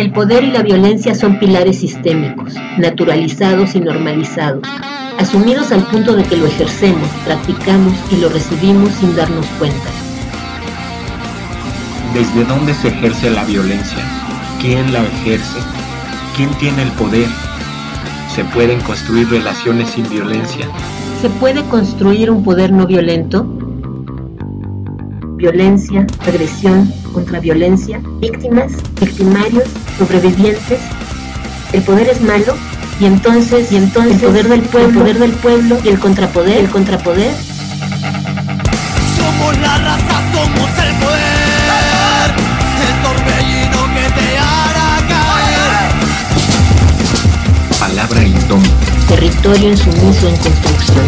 El poder y la violencia son pilares sistémicos, naturalizados y normalizados, asumidos al punto de que lo ejercemos, practicamos y lo recibimos sin darnos cuenta. ¿Desde dónde se ejerce la violencia? ¿Quién la ejerce? ¿Quién tiene el poder? ¿Se pueden construir relaciones sin violencia? ¿Se puede construir un poder no violento? Violencia, agresión, contraviolencia, víctimas, victimarios, sobrevivientes. ¿El poder es malo? Y entonces el poder del pueblo y el contrapoder. Somos la raza, somos el poder, el torbellino que te hará caer. Palabra indómita. Territorio insumiso en construcción.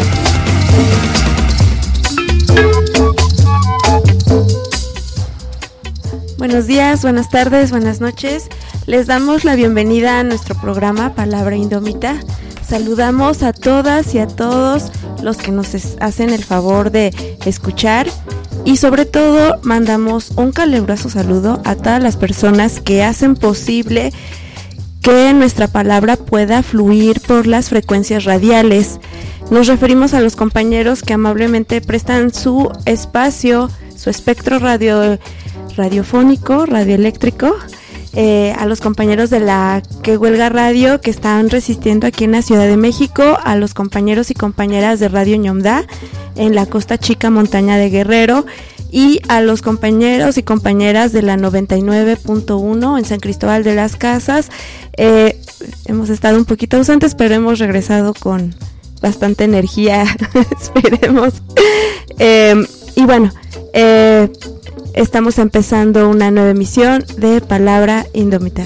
Buenos días, buenas tardes, buenas noches. Les damos la bienvenida a nuestro programa Palabra Indómita. Saludamos a todas y a todos los que nos hacen el favor de escuchar y sobre todo mandamos un caluroso saludo a todas las personas que hacen posible que nuestra palabra pueda fluir por las frecuencias radiales. Nos referimos a los compañeros que amablemente prestan su espacio, su espectro radiofónico, radioeléctrico, a los compañeros de la Que Huelga Radio que están resistiendo aquí en la Ciudad de México, a los compañeros y compañeras de Radio Ñomdá en la Costa Chica Montaña de Guerrero y a los compañeros y compañeras de la 99.1 en San Cristóbal de las Casas. Hemos estado un poquito ausentes, pero hemos regresado con bastante energía, esperemos. Y bueno, estamos empezando una nueva emisión de Palabra Indómita.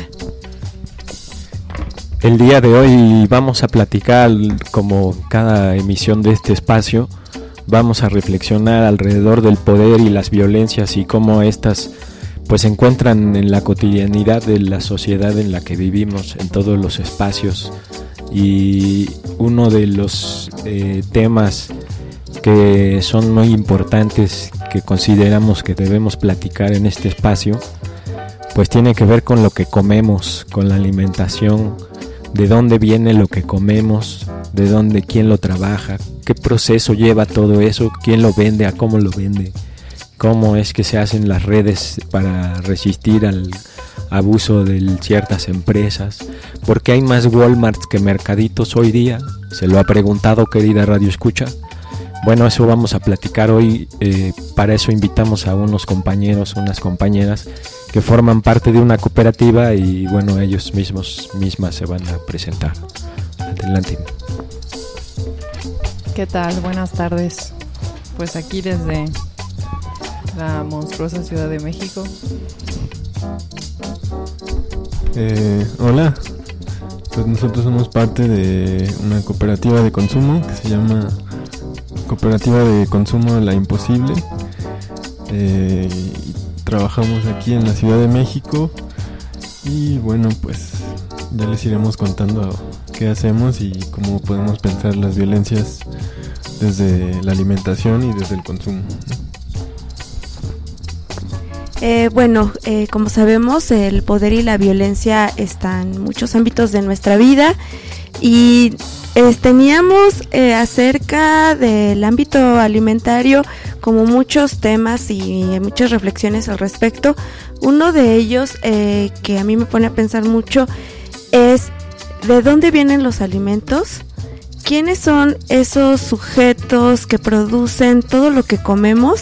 El día de hoy vamos a platicar, como cada emisión de este espacio, vamos a reflexionar alrededor del poder y las violencias y cómo estas pues se encuentran en la cotidianidad de la sociedad en la que vivimos, en todos los espacios. Y uno de los temas que son muy importantes, que consideramos que debemos platicar en este espacio, pues tiene que ver con lo que comemos, con la alimentación, de dónde viene lo que comemos, de dónde, quién lo trabaja, qué proceso lleva todo eso, quién lo vende, a cómo lo vende, cómo es que se hacen las redes para resistir al abuso de ciertas empresas, por qué hay más Walmarts que mercaditos hoy día. ¿Se lo ha preguntado, querida Radio Escucha? Bueno, eso vamos a platicar hoy. Para eso invitamos a unos compañeros, unas compañeras que forman parte de una cooperativa y bueno, ellos mismas se van a presentar. Adelante. ¿Qué tal? Buenas tardes. Pues aquí desde la monstruosa Ciudad de México. Hola, pues nosotros somos parte de una cooperativa de consumo que se llama Cooperativa de Consumo La Imposible. Trabajamos aquí en la Ciudad de México y bueno, pues ya les iremos contando qué hacemos y cómo podemos pensar las violencias desde la alimentación y desde el consumo. Como sabemos, el poder y la violencia están en muchos ámbitos de nuestra vida y teníamos acerca del ámbito alimentario como muchos temas y muchas reflexiones al respecto. Uno de ellos que a mí me pone a pensar mucho es ¿de dónde vienen los alimentos? ¿Quiénes son esos sujetos que producen todo lo que comemos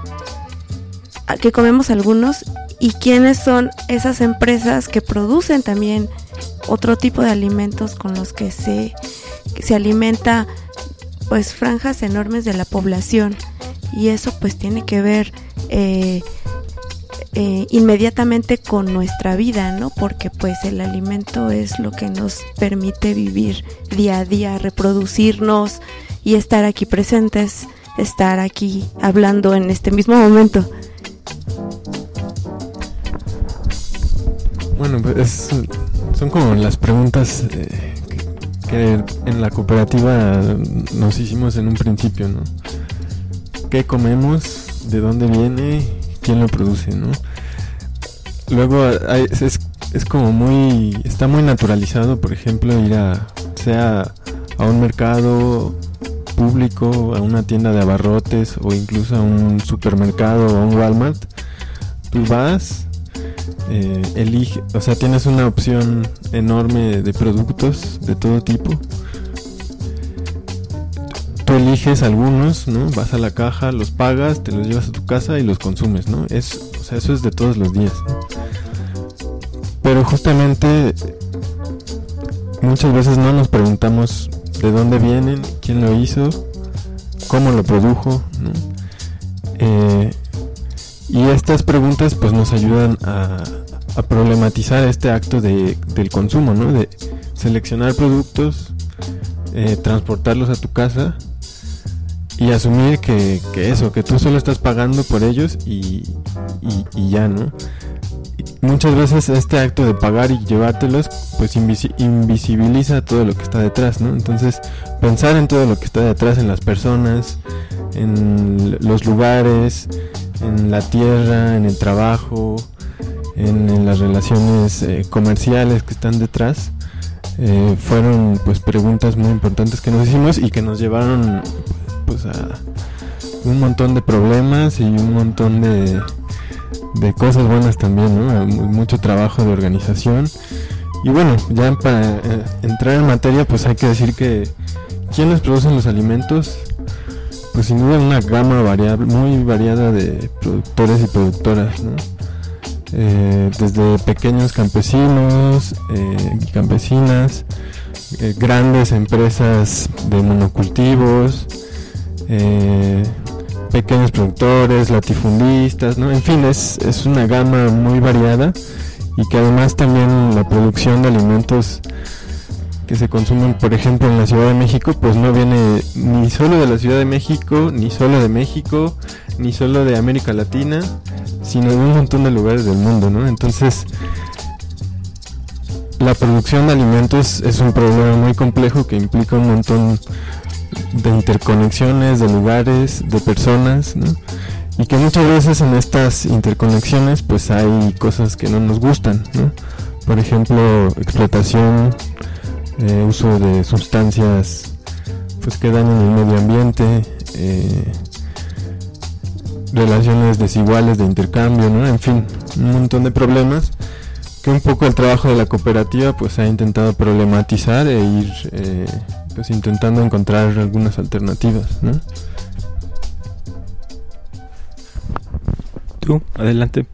algunos? ¿Y quiénes son esas empresas que producen también otro tipo de alimentos con los que se alimenta pues franjas enormes de la población? Y eso pues tiene que ver inmediatamente con nuestra vida, ¿no? Porque pues el alimento es lo que nos permite vivir día a día, reproducirnos y estar aquí presentes, estar aquí hablando en este mismo momento. Bueno, pues son como las preguntas que en la cooperativa nos hicimos en un principio, ¿no? ¿Qué comemos? ¿De dónde viene? ¿Quién lo produce, no? Luego es es como está muy naturalizado, por ejemplo, ir sea a un mercado público, a una tienda de abarrotes o incluso a un supermercado o a un Walmart. Tú vas, elige, o sea, tienes una opción enorme de productos de todo tipo. Tú eliges algunos, ¿no? Vas a la caja, los pagas, te los llevas a tu casa y los consumes, ¿no? O sea, eso es de todos los días, ¿no? Pero justamente muchas veces no nos preguntamos de dónde vienen, quién lo hizo, cómo lo produjo, ¿no? Y estas preguntas pues nos ayudan a problematizar este acto del consumo, ¿no? De seleccionar productos, transportarlos a tu casa y asumir que tú solo estás pagando por ellos y ya, ¿no? Muchas veces este acto de pagar y llevártelos pues invisibiliza todo lo que está detrás, ¿no? Entonces pensar en todo lo que está detrás, en las personas, en los lugares, en la tierra, en el trabajo, en las relaciones comerciales que están detrás, fueron pues preguntas muy importantes que nos hicimos y que nos llevaron pues a un montón de problemas y un montón de cosas buenas también, ¿no? Mucho trabajo de organización. Y bueno, ya para entrar en materia, pues hay que decir que ¿quiénes producen los alimentos? Pues sin duda una gama muy variada de productores y productoras, ¿no? Desde pequeños campesinos y campesinas, grandes empresas de monocultivos, pequeños productores, latifundistas, ¿no? En fin, es una gama muy variada y que además también la producción de alimentos que se consumen, por ejemplo, en la Ciudad de México, pues no viene ni solo de la Ciudad de México, ni solo de México, ni solo de América Latina, sino de un montón de lugares del mundo, ¿no? Entonces, la producción de alimentos es un problema muy complejo que implica un montón de interconexiones, de lugares, de personas, ¿no? Y que muchas veces en estas interconexiones pues hay cosas que no nos gustan, ¿no? Por ejemplo, explotación, uso de sustancias pues que dañan el medio ambiente, relaciones desiguales de intercambio, ¿no? En fin, un montón de problemas que un poco el trabajo de la cooperativa pues ha intentado problematizar e ir pues intentando encontrar algunas alternativas, ¿no? Tú, adelante.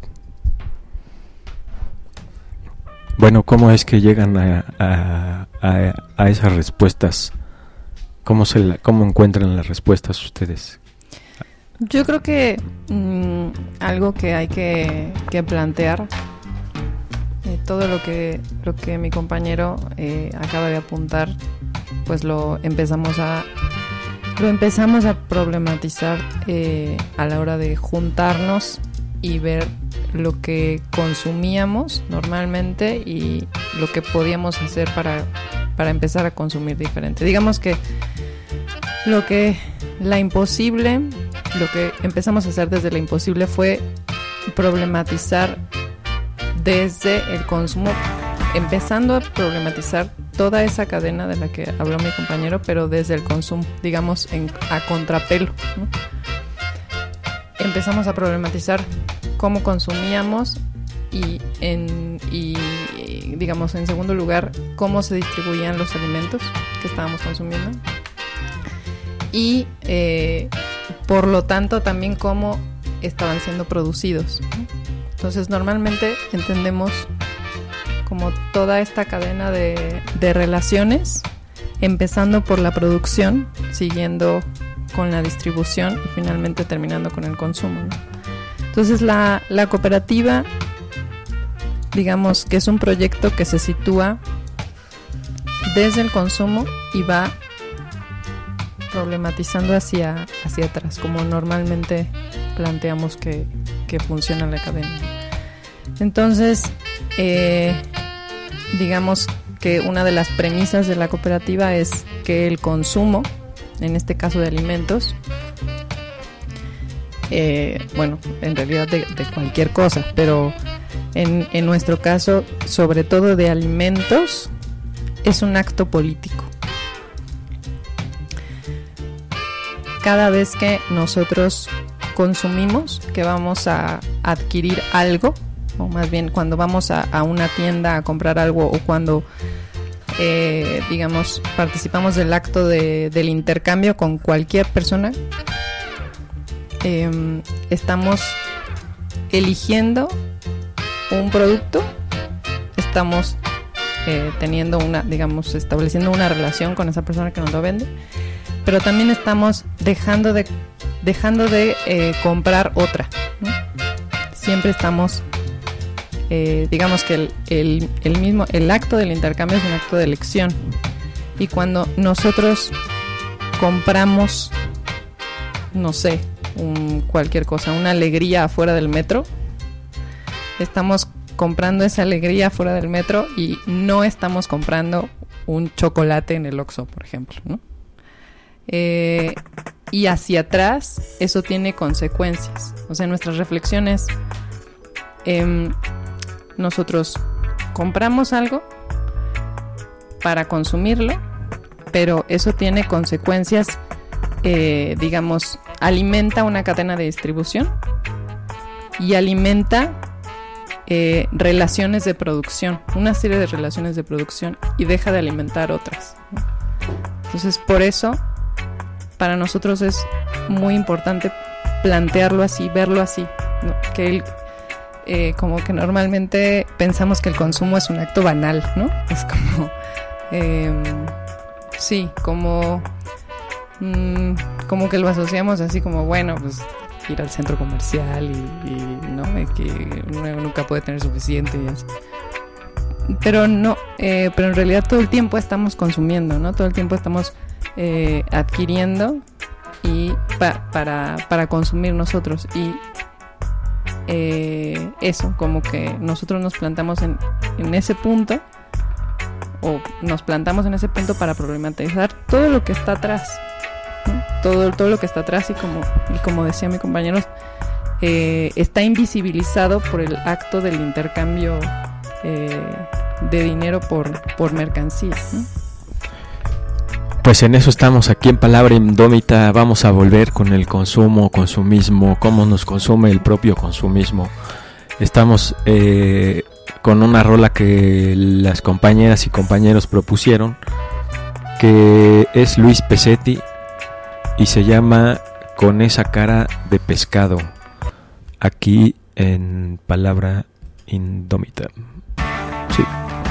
Bueno, ¿cómo es que llegan a esas respuestas? ¿Cómo encuentran las respuestas ustedes? Yo creo que algo que hay que plantear, todo lo que mi compañero acaba de apuntar, pues lo empezamos a problematizar a la hora de juntarnos y ver lo que consumíamos normalmente y lo que podíamos hacer para empezar a consumir diferente. Digamos que lo que empezamos a hacer desde la imposible fue problematizar desde el consumo, empezando a problematizar toda esa cadena de la que habló mi compañero, pero desde el consumo, digamos, a contrapelo, ¿no? Empezamos a problematizar cómo consumíamos y digamos, en segundo lugar, cómo se distribuían los alimentos que estábamos consumiendo y por lo tanto también cómo estaban siendo producidos, ¿no? Entonces normalmente entendemos como toda esta cadena de relaciones, empezando por la producción, siguiendo con la distribución y finalmente terminando con el consumo, ¿no? Entonces la cooperativa, digamos que es un proyecto que se sitúa desde el consumo y va problematizando hacia atrás, como normalmente planteamos que funciona la cadena. Entonces, digamos que una de las premisas de la cooperativa es que el consumo, en este caso de alimentos, bueno, en realidad de cualquier cosa, pero en nuestro caso, sobre todo de alimentos, es un acto político. Cada vez que nosotros consumimos, que vamos a adquirir algo, o más bien cuando vamos a una tienda a comprar algo, o cuando digamos participamos del acto del intercambio con cualquier persona, estamos eligiendo un producto, estamos teniendo estableciendo una relación con esa persona que nos lo vende, pero también estamos dejando de comprar otra, ¿no? Siempre estamos, digamos que el acto del intercambio es un acto de elección, y cuando nosotros compramos, no sé, cualquier cosa, una alegría afuera del metro, estamos comprando esa alegría afuera del metro y no estamos comprando un chocolate en el Oxxo, por ejemplo, ¿no? Y hacia atrás eso tiene consecuencias. O sea, nuestras reflexiones, nosotros compramos algo para consumirlo, pero eso tiene consecuencias, digamos, alimenta una cadena de distribución y alimenta relaciones de producción, una serie de relaciones de producción, y deja de alimentar otras, ¿no? Entonces, por eso para nosotros es muy importante plantearlo así, verlo así, ¿no? Que como que normalmente pensamos que el consumo es un acto banal, ¿no? Es como sí, como que lo asociamos así como, bueno, pues ir al centro comercial y no, que uno nunca puede tener suficiente y así. Pero no, pero en realidad todo el tiempo estamos consumiendo, ¿no? Todo el tiempo estamos adquiriendo y para consumir nosotros, y eso, como que nosotros nos plantamos en ese punto, o nos plantamos en ese punto para problematizar todo lo que está atrás, ¿no? Todo lo que está atrás, y como decía mi compañero, está invisibilizado por el acto del intercambio de dinero por mercancías, ¿no? Pues en eso estamos aquí en Palabra Indómita. Vamos a volver con el consumismo, cómo nos consume el propio consumismo. Estamos con una rola que las compañeras y compañeros propusieron, que es Luis Pesetti, y se llama Con esa cara de pescado, aquí en Palabra Indómita. Sí.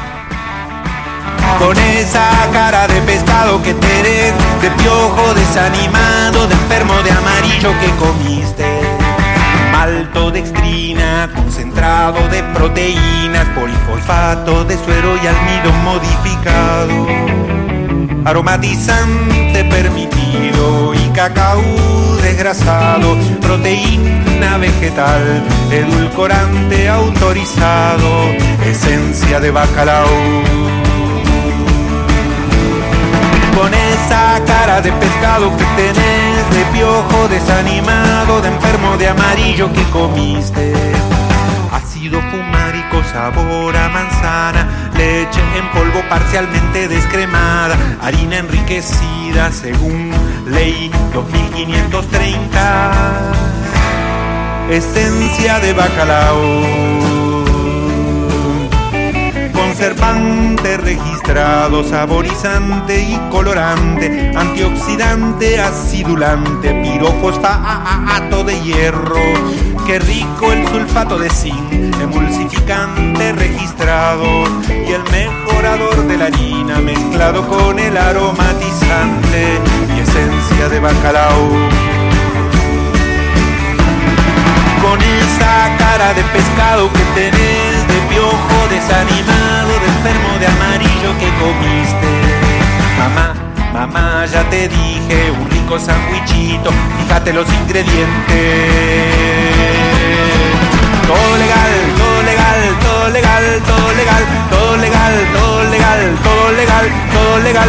Con esa cara de pescado que tenés, de piojo desanimado, de enfermo de amarillo que comiste, maltodextrina, concentrado de proteínas, polifosfato de suero y almidón modificado, aromatizante permitido y cacao desgrasado, proteína vegetal, edulcorante autorizado, esencia de bacalao. Con esa cara de pescado que tenés, de piojo desanimado, de enfermo de amarillo que comiste, ácido fumárico, sabor a manzana, leche en polvo parcialmente descremada, harina enriquecida según ley 2530, esencia de bacalao, conservante registrado, saborizante y colorante, antioxidante, acidulante, pirofosfato de hierro, qué rico el sulfato de zinc, emulsificante registrado, y el mejorador de la harina mezclado con el aromatizante y esencia de bacalao. Con esa cara de pescado que tenés, de piojo desanimado, de enfermo de amarillo que comiste, mamá, ya te dije, un rico sandwichito, fíjate los ingredientes. Todo legal, todo legal, todo legal, todo legal, todo legal, todo legal, todo legal, todo legal.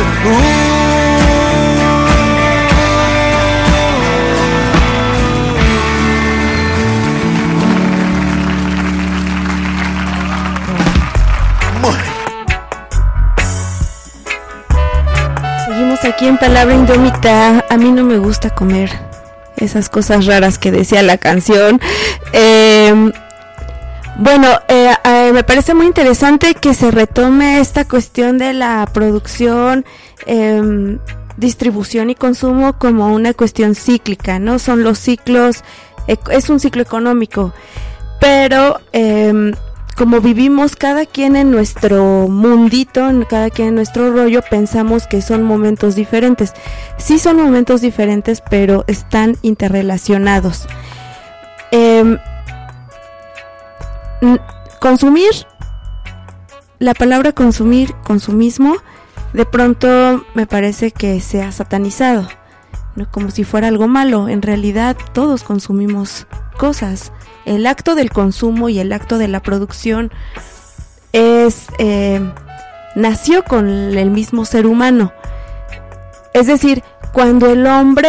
palabra indómita, a mí no me gusta comer esas cosas raras que decía la canción. Me parece muy interesante que se retome esta cuestión de la producción, distribución y consumo como una cuestión cíclica, ¿no? Son los ciclos, es un ciclo económico, pero como vivimos cada quien en nuestro mundito, cada quien en nuestro rollo, pensamos que son momentos diferentes. Sí son momentos diferentes, pero están interrelacionados. Consumir, la palabra consumir, consumismo, de pronto me parece que se ha satanizado, ¿no? Como si fuera algo malo. En realidad todos consumimos cosas. El acto del consumo y el acto de la producción nació con el mismo ser humano. Es decir, cuando el hombre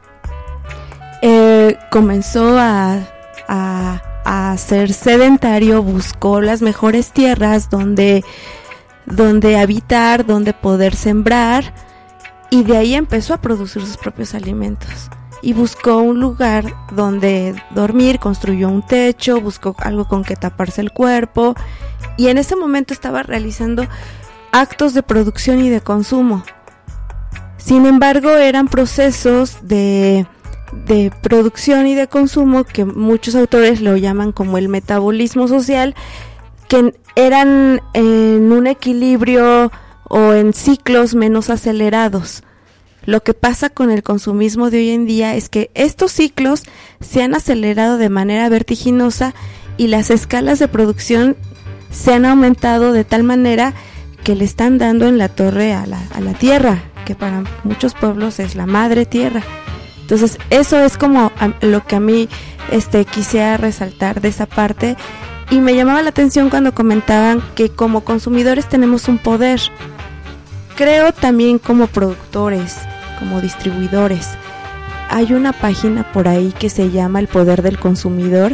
comenzó a ser sedentario, buscó las mejores tierras donde habitar, donde poder sembrar, y de ahí empezó a producir sus propios alimentos. Y buscó un lugar donde dormir, construyó un techo, buscó algo con que taparse el cuerpo, y en ese momento estaba realizando actos de producción y de consumo. Sin embargo, eran procesos de producción y de consumo que muchos autores lo llaman como el metabolismo social, que eran en un equilibrio o en ciclos menos acelerados. Lo que pasa con el consumismo de hoy en día es que estos ciclos se han acelerado de manera vertiginosa y las escalas de producción se han aumentado de tal manera que le están dando en la torre a la tierra, que para muchos pueblos es la madre tierra. Entonces eso es como lo que a mí quisiera resaltar de esa parte, y me llamaba la atención cuando comentaban que como consumidores tenemos un poder. Creo también como productores, como distribuidores. Hay una página por ahí que se llama El Poder del Consumidor,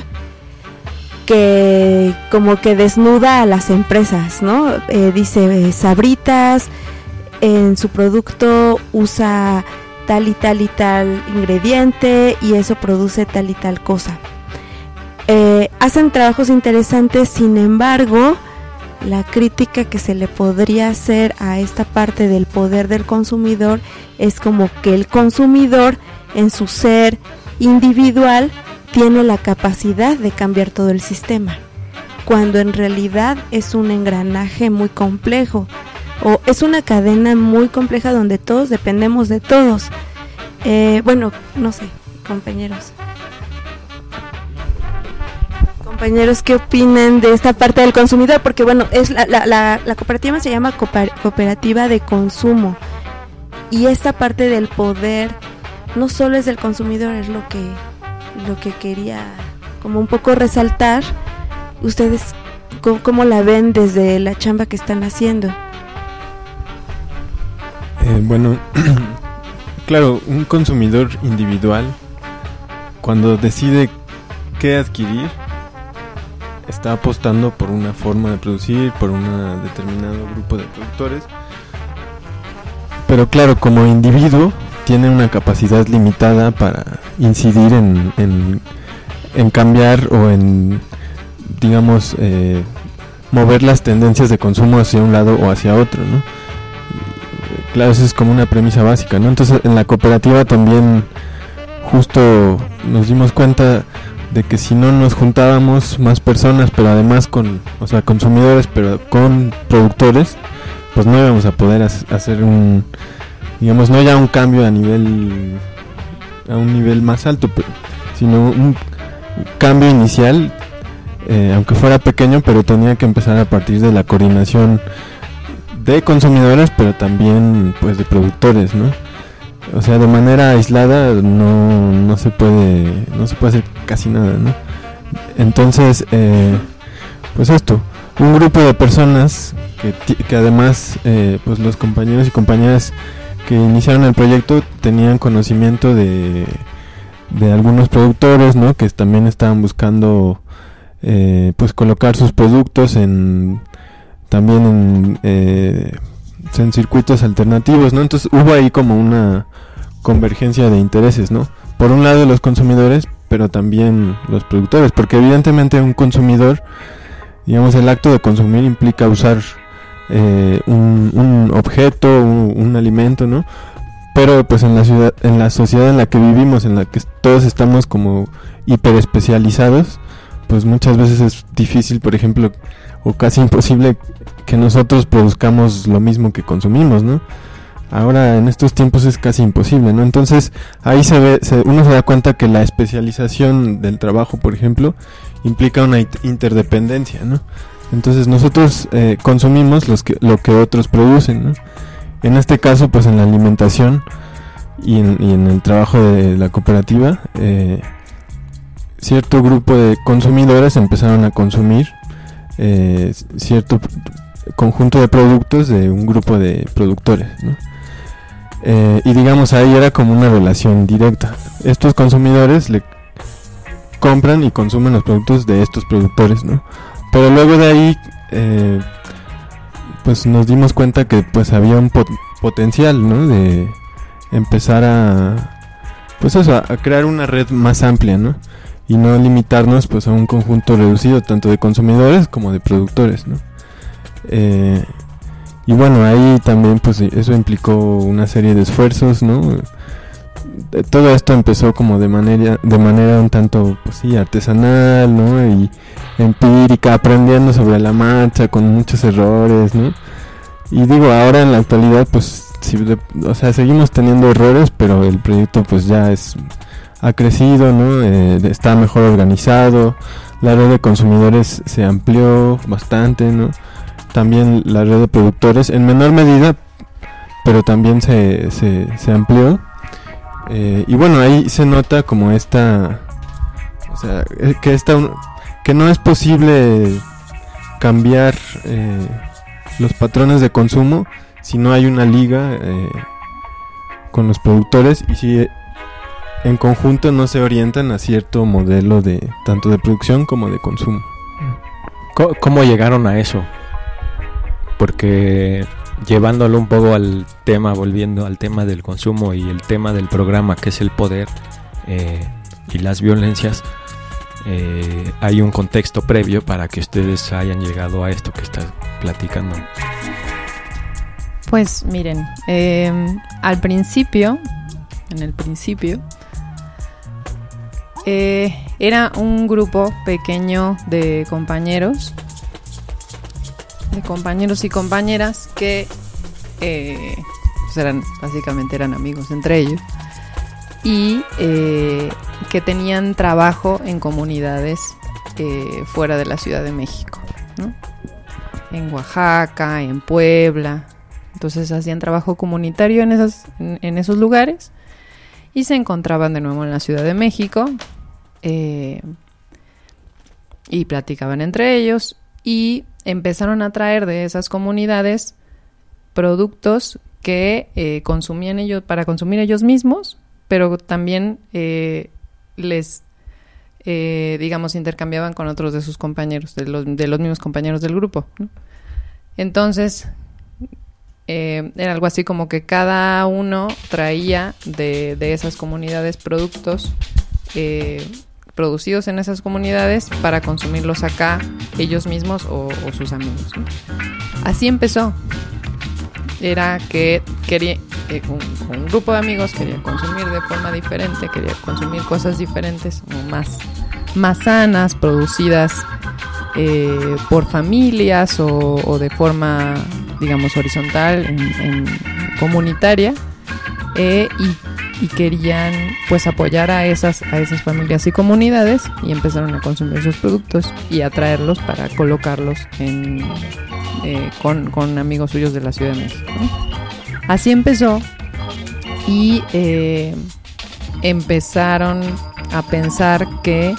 que como que desnuda a las empresas, ¿no? Dice Sabritas en su producto usa tal y tal y tal ingrediente y eso produce tal y tal cosa. Hacen trabajos interesantes, sin embargo, la crítica que se le podría hacer a esta parte del poder del consumidor es como que el consumidor en su ser individual tiene la capacidad de cambiar todo el sistema, cuando en realidad es un engranaje muy complejo, o es una cadena muy compleja donde todos dependemos de todos. No sé, compañeros, ¿qué opinan de esta parte del consumidor? Porque es la cooperativa se llama cooperativa de consumo, y esta parte del poder no solo es del consumidor, es lo que quería como un poco resaltar. ¿Ustedes cómo la ven desde la chamba que están haciendo? Claro, un consumidor individual, cuando decide qué adquirir, está apostando por una forma de producir, por un determinado grupo de productores. Pero claro, como individuo tiene una capacidad limitada para incidir en cambiar o en, digamos, mover las tendencias de consumo hacia un lado o hacia otro, ¿no? Y, claro, eso es como una premisa básica, ¿no? Entonces en la cooperativa también justo nos dimos cuenta de que si no nos juntábamos más personas, pero además consumidores, pero con productores, pues no íbamos a poder hacer no ya un cambio a un nivel más alto, sino un cambio inicial, aunque fuera pequeño, pero tenía que empezar a partir de la coordinación de consumidores, pero también pues de productores, ¿no? O sea, de manera aislada no se puede hacer casi nada, ¿no? Entonces, pues un grupo de personas que además, pues los compañeros y compañeras que iniciaron el proyecto tenían conocimiento de algunos productores, ¿no? Que también estaban buscando, pues colocar sus productos también en en circuitos alternativos, ¿no? Entonces hubo ahí como una convergencia de intereses, ¿no? Por un lado los consumidores, pero también los productores, porque evidentemente un consumidor, digamos, el acto de consumir implica usar un objeto, un alimento, ¿no? Pero pues en la sociedad en la que vivimos, en la que todos estamos como hiperespecializados, pues muchas veces es difícil, por ejemplo, o casi imposible que nosotros produzcamos lo mismo que consumimos, ¿no? Ahora en estos tiempos es casi imposible, ¿no? Entonces ahí uno se da cuenta que la especialización del trabajo, por ejemplo, implica una interdependencia, ¿no? Entonces nosotros consumimos lo que otros producen, ¿no? En este caso, pues en la alimentación y en el trabajo de la cooperativa, cierto grupo de consumidores empezaron a consumir cierto conjunto de productos de un grupo de productores, ¿no? Y digamos ahí era como una relación directa. Estos consumidores le compran y consumen los productos de estos productores, ¿no? Pero luego de ahí pues nos dimos cuenta que pues había un potencial, ¿no? De empezar a crear una red más amplia, ¿no? Y no limitarnos pues a un conjunto reducido tanto de consumidores como de productores, ¿no? Y bueno, ahí también pues eso implicó una serie de esfuerzos, ¿no? Todo esto empezó como de manera un tanto pues sí artesanal, ¿no? Y empírica, aprendiendo sobre la marcha con muchos errores, ¿no? Y digo, ahora en la actualidad pues sí, seguimos teniendo errores, pero el proyecto pues ya ha crecido, ¿no? Está mejor organizado, la red de consumidores se amplió bastante, ¿no? También la red de productores en menor medida, pero también se amplió. Y bueno, ahí se nota como que no es posible cambiar los patrones de consumo si no hay una liga con los productores y si en conjunto no se orientan a cierto modelo de tanto de producción como de consumo. ¿Cómo llegaron a eso? Porque llevándolo un poco al tema, volviendo al tema del consumo y el tema del programa que es el poder y las violencias, hay un contexto previo para que ustedes hayan llegado a esto que estás platicando. Pues miren, en el principio era un grupo pequeño de compañeros y compañeras que pues básicamente eran amigos entre ellos y que tenían trabajo en comunidades fuera de la Ciudad de México, ¿no? En Oaxaca, en Puebla. Entonces hacían trabajo comunitario en esos lugares y se encontraban de nuevo en la Ciudad de México y platicaban entre ellos y empezaron a traer de esas comunidades productos que consumían ellos para consumir ellos mismos, pero también digamos, intercambiaban con otros de sus compañeros, de los mismos compañeros del grupo, ¿no? Entonces, era algo así como que cada uno traía de esas comunidades productos producidos en esas comunidades para consumirlos acá ellos mismos o sus amigos, ¿no? Así empezó. Era que un grupo de amigos quería consumir de forma diferente, quería consumir cosas diferentes, más sanas, producidas por familias o de forma, digamos, horizontal, en comunitaria, y querían pues apoyar a esas familias y comunidades y empezaron a consumir sus productos y a traerlos para colocarlos con amigos suyos de la Ciudad de México, ¿no? Así empezó y empezaron a pensar que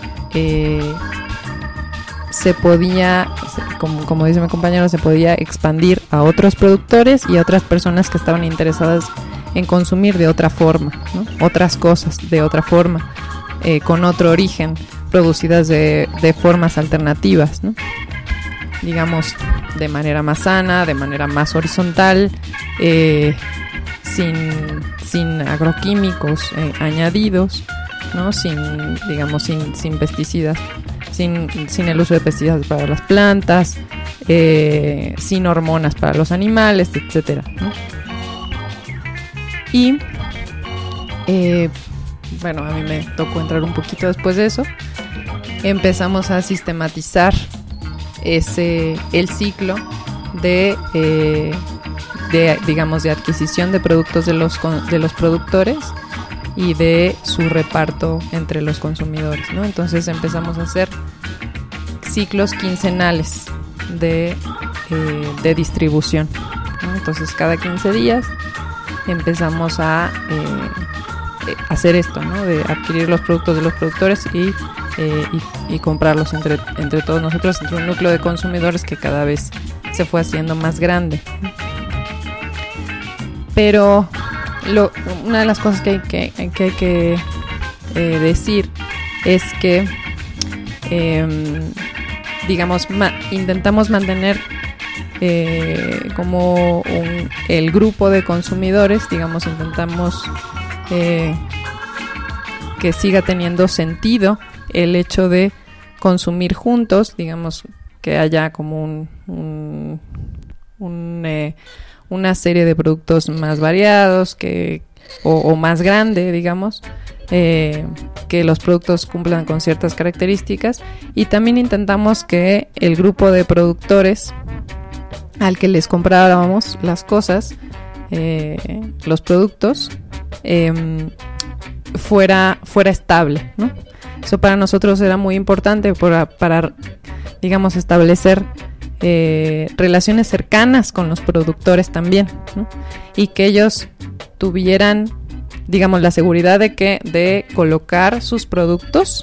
se podía, como dice mi compañero, se podía expandir a otros productores y a otras personas que estaban interesadas en consumir de otra forma, ¿no? Otras cosas de otra forma, con otro origen, producidas de formas alternativas, ¿no? Digamos, de manera más sana, de manera más horizontal, sin agroquímicos añadidos, ¿no? Sin pesticidas, sin el uso de pesticidas para las plantas, sin hormonas para los animales, etcétera, ¿no? Y bueno, a mí me tocó entrar un poquito después de eso. Empezamos a sistematizar el ciclo de adquisición de productos de los productores y de su reparto entre los consumidores, ¿no? Entonces empezamos a hacer ciclos quincenales de distribución, ¿no? Entonces cada 15 días empezamos a hacer esto, ¿no? De adquirir los productos de los productores y comprarlos entre todos nosotros, entre un núcleo de consumidores que cada vez se fue haciendo más grande. Pero una de las cosas que hay que decir es que intentamos mantener como el grupo de consumidores, intentamos que siga teniendo sentido el hecho de consumir juntos, que haya como una serie de productos más variados o más grande, que los productos cumplan con ciertas características, y también intentamos que el grupo de productores al que les compráramos las cosas, los productos, fuera estable, ¿no? Eso para nosotros era muy importante para establecer relaciones cercanas con los productores también, ¿no? Y que ellos tuvieran, la seguridad de colocar sus productos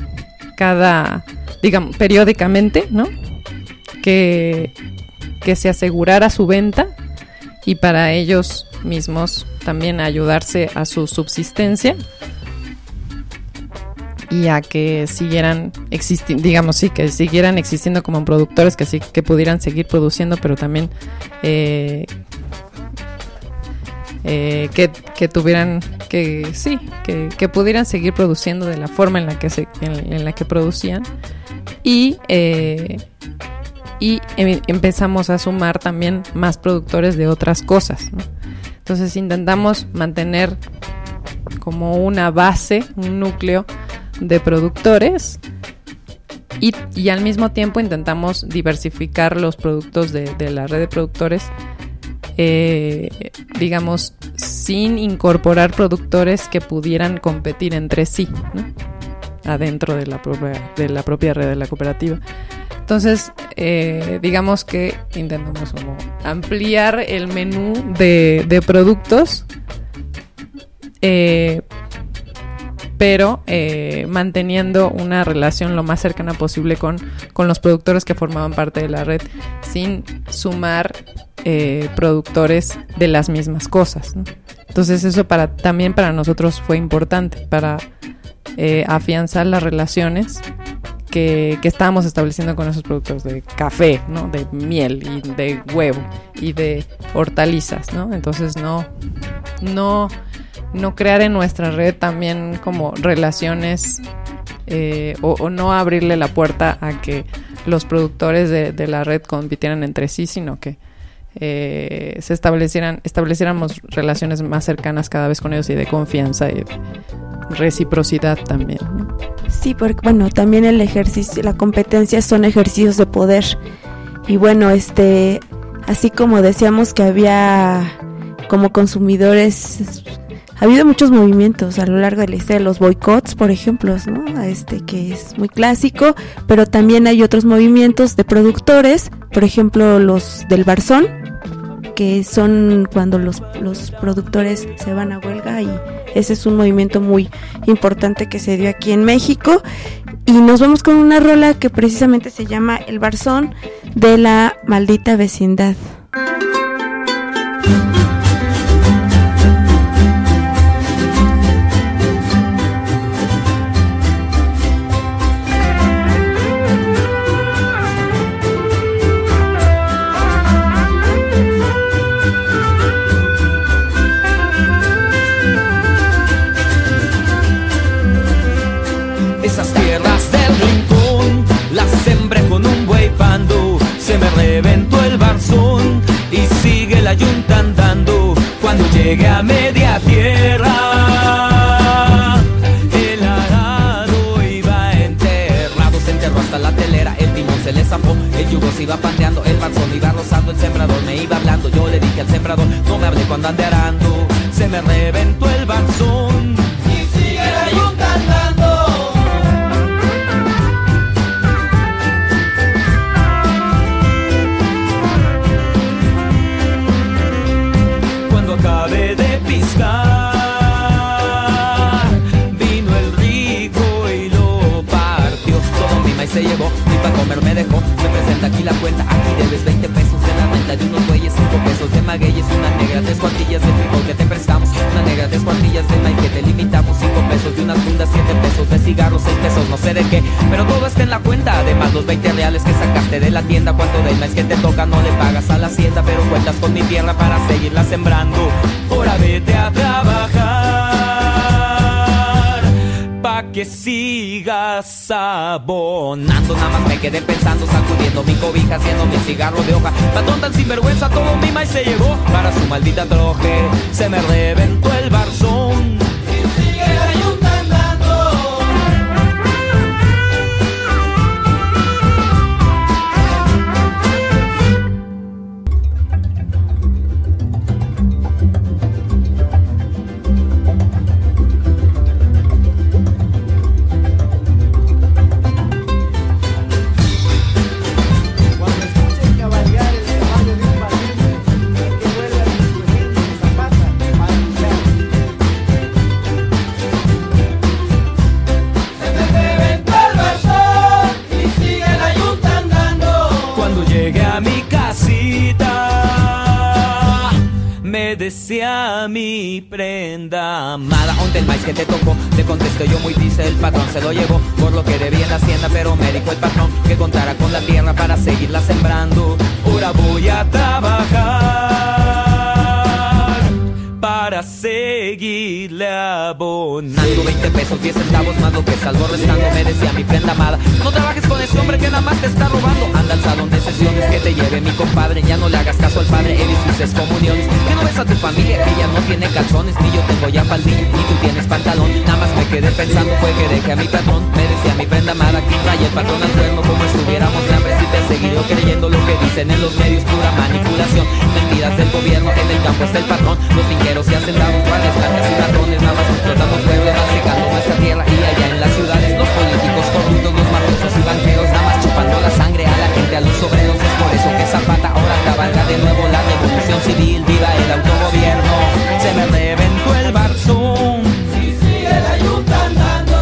periódicamente, ¿no? Que se asegurara su venta, y para ellos mismos también ayudarse a su subsistencia y a que siguieran existiendo como productores, que pudieran seguir produciendo, pero también que tuvieran que pudieran seguir produciendo de la forma en la que producían, y empezamos a sumar también más productores de otras cosas, ¿no? Entonces intentamos mantener como una base, un núcleo de productores, y al mismo tiempo intentamos diversificar los productos de la red de productores, sin incorporar productores que pudieran competir entre sí, ¿no? Adentro de la propia red de la cooperativa. Entonces, digamos que intentamos como ampliar el menú de productos, pero manteniendo una relación lo más cercana posible con los productores que formaban parte de la red, sin sumar productores de las mismas cosas, ¿no? Entonces eso también para nosotros fue importante para afianzar las relaciones que estábamos estableciendo con esos productos de café, ¿no? De miel y de huevo y de hortalizas, ¿no? Entonces no crear en nuestra red también como relaciones o no abrirle la puerta a que los productores de la red compitieran entre sí, sino que estableciéramos relaciones más cercanas cada vez con ellos, y de confianza y de reciprocidad también, ¿no? Sí, porque también el ejercicio, la competencia son ejercicios de poder, y así como decíamos que había como consumidores, ha habido muchos movimientos a lo largo de la historia, los boicots, por ejemplo, ¿no? Que es muy clásico, pero también hay otros movimientos de productores, por ejemplo, los del Barzón, que son cuando los productores se van a huelga, y ese es un movimiento muy importante que se dio aquí en México. Y nos vamos con una rola que precisamente se llama El Barzón, de La Maldita Vecindad. llegué a media tierra, el arado iba enterrado. Se enterró hasta la telera, el timón se le zafó, el yugo se iba pandeando, el barzón iba rozando, el sembrador me iba hablando. Yo le dije al sembrador, no me hable cuando ande arando. Se me reventó el barzón y sigue la yunta andando. Cuando acabé de piscar, vino el rico y lo partió. Todo mi maíz se llevó, ni pa' comer me dejó. Se presenta aquí la cuenta, aquí debes 20 pesos de la renta de unos bueyes, 5 pesos de magueyes, una negra, 3 cuartillas de frijol que te prestamos, una negra, 3 cuartillas de maíz que te limitamos, 5 pesos de unas fundas, 7 pesos de cigarros, 6 pesos no sé de qué, pero todo está en la cuenta. Además los 20 reales que sacaste de la tienda, cuando del maíz que te toca no le pagas a la hacienda, pero cuentas con mi tierra para seguirla sembrando. Ahora vete a trabajar pa' que sigas abonando. Nada más me quedé pensando, sacudiendo mi cobija, haciendo mi cigarro de hoja. Patrón tan sinvergüenza, todo mi maíz se llevó para su maldita troje. Se me reventó el barzón y sigue la yunta andando. Decía mi prenda amada, ¿onde el maíz que te tocó? Le contesté yo muy dice, el patrón se lo llevó por lo que debía en la hacienda, pero me dijo el patrón que contara con la tierra para seguirla sembrando. Ahora voy a trabajar para seguirle abonando. 20 pesos, 10 centavos más lo que salgo restando. Me decía mi prenda amada, no trabajes con ese hombre que nada más te está robando. Anda al salón de sesiones que te lleve mi compadre, ya no le hagas caso al padre, él y sus excomuniones. Que no ves a tu familia que ya no tiene calzones, ni yo tengo ya faldilla, ni tú tienes pantalón. Nada más me quedé pensando, fue que dejé a mi patrón. Me decía mi prenda amada, que raya el patrón al cuerno, como estuviéramos hambre. Si te he seguido creyendo lo que dicen en los medios, pura manipulación, mentiras del gobierno. En el campo está el patrón, los finqueros y hacendados, guardias blancas y ladrones, nada más explotando pueblos, secando nuestra tierra. Y allá en las ciudades los políticos corruptos, los mafiosos y banqueros, nada más chupando la sangre a la gente, a los obreros. Es por eso que Zapata ahora cabalga de nuevo la revolución civil. Viva el autogobierno. Se me reventó el barzón y sigue la yunta andando.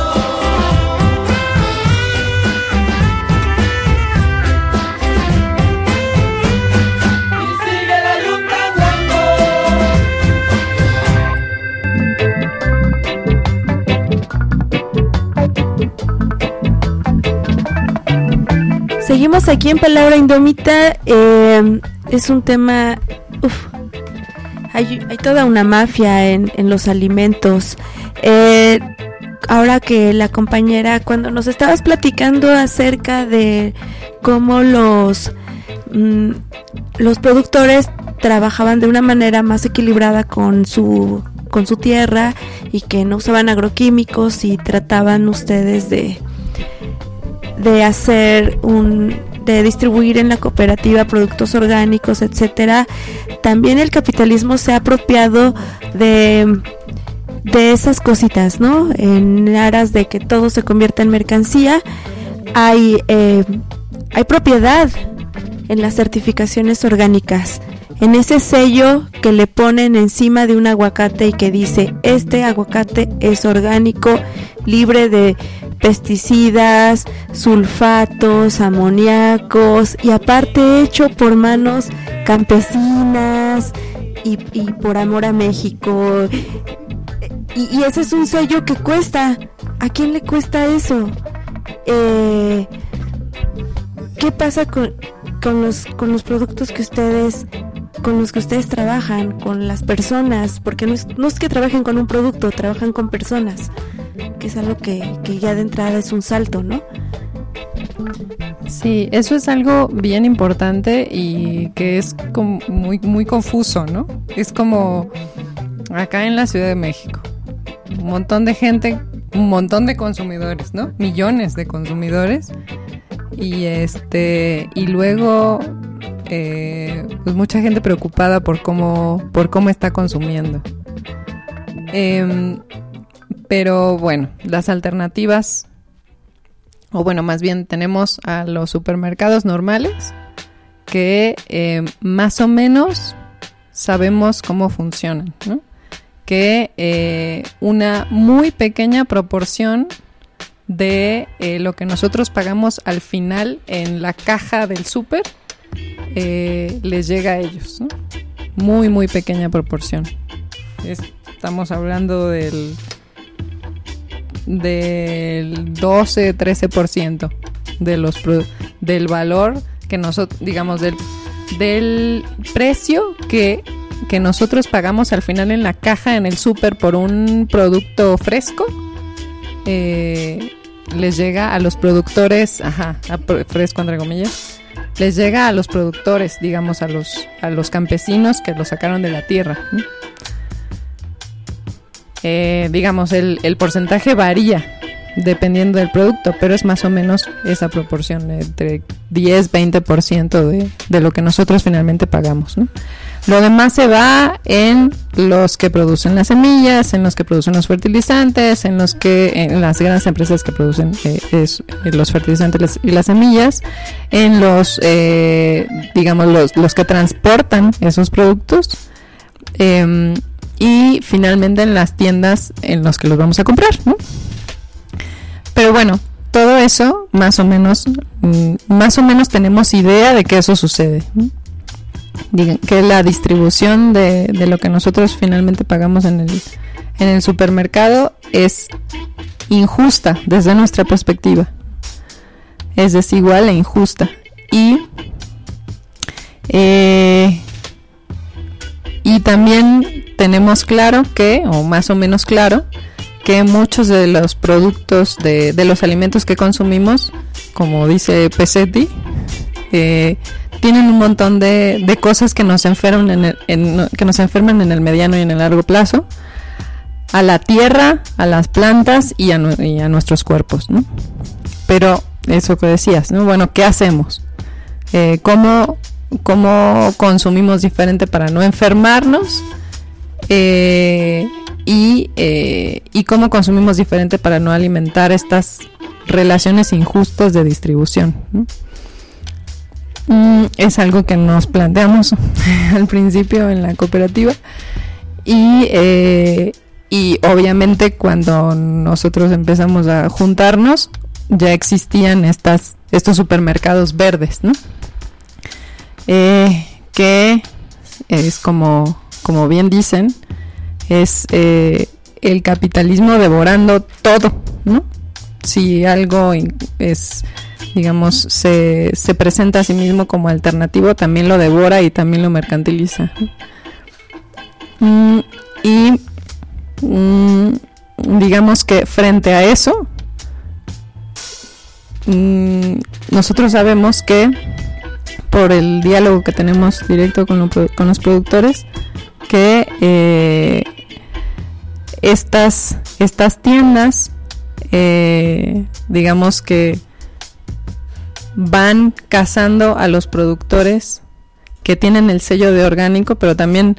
Y sigue la yunta andando. Seguimos aquí en Palabra Indómita. Es un tema... Hay toda una mafia en los alimentos. Ahora que la compañera, cuando nos estabas platicando acerca de cómo los productores trabajaban de una manera más equilibrada con su tierra y que no usaban agroquímicos y trataban ustedes de hacer de distribuir en la cooperativa productos orgánicos, etcétera. También el capitalismo se ha apropiado de esas cositas, ¿no? En aras de que todo se convierta en mercancía. Hay propiedad en las certificaciones orgánicas, en ese sello que le ponen encima de un aguacate y que dice: este aguacate es orgánico, libre de pesticidas, sulfatos, amoníacos, y aparte hecho por manos campesinas y por amor a México. Y ese es un sello que cuesta. ¿A quién le cuesta eso? ¿Qué pasa con los productos con los que ustedes trabajan, con las personas? Porque no es que trabajen con un producto, trabajan con personas, que es algo que ya de entrada es un salto, ¿no? Sí, eso es algo bien importante y que es como muy, muy confuso, ¿no? Es como acá en la Ciudad de México. Un montón de gente, un montón de consumidores, ¿no? Millones de consumidores. Y luego pues mucha gente preocupada por cómo está consumiendo. Pero bueno, las alternativas, o bueno, más bien tenemos a los supermercados normales que más o menos sabemos cómo funcionan, ¿no? Que una muy pequeña proporción de lo que nosotros pagamos al final en la caja del súper les llega a ellos, ¿no? Muy, muy pequeña proporción. Estamos hablando del 12-13% del valor que nosotros, digamos, del precio que nosotros pagamos al final en la caja en el súper por un producto fresco, les llega a los productores, fresco entre comillas, les llega a los productores, digamos, a los campesinos que lo sacaron de la tierra, ¿no? Digamos, el porcentaje varía dependiendo del producto, pero es más o menos esa proporción, entre 10-20% de lo que nosotros finalmente pagamos, ¿no? Lo demás se va en los que producen las semillas, en los que producen los fertilizantes, en las grandes empresas que producen los fertilizantes y las semillas, en los digamos los que transportan esos productos, y finalmente en las tiendas en los que los vamos a comprar, ¿no? Pero bueno, todo eso más o menos tenemos idea de que eso sucede, ¿no? Que la distribución de lo que nosotros finalmente pagamos en el supermercado es injusta desde nuestra perspectiva. Es desigual e injusta. Y también tenemos claro o más o menos claro, que muchos de los productos de los alimentos que consumimos, como dice Pesetti, tienen un montón de cosas que nos enferman que nos enferman en el mediano y en el largo plazo, a la tierra, a las plantas y a nuestros cuerpos, ¿no? Pero eso que decías, ¿no? Bueno, ¿qué hacemos? ¿Cómo consumimos diferente para no enfermarnos? Y cómo consumimos diferente para no alimentar estas relaciones injustas de distribución, ¿no? Es algo que nos planteamos al principio en la cooperativa y obviamente cuando nosotros empezamos a juntarnos ya existían estos supermercados verdes, ¿no? Que es como bien dicen, es el capitalismo devorando todo, ¿no? Si algo es, digamos, se presenta a sí mismo como alternativo, también lo devora y también lo mercantiliza. Digamos que frente a eso, nosotros sabemos que por el diálogo que tenemos directo con los productores, que estas tiendas, digamos que van cazando a los productores que tienen el sello de orgánico, pero también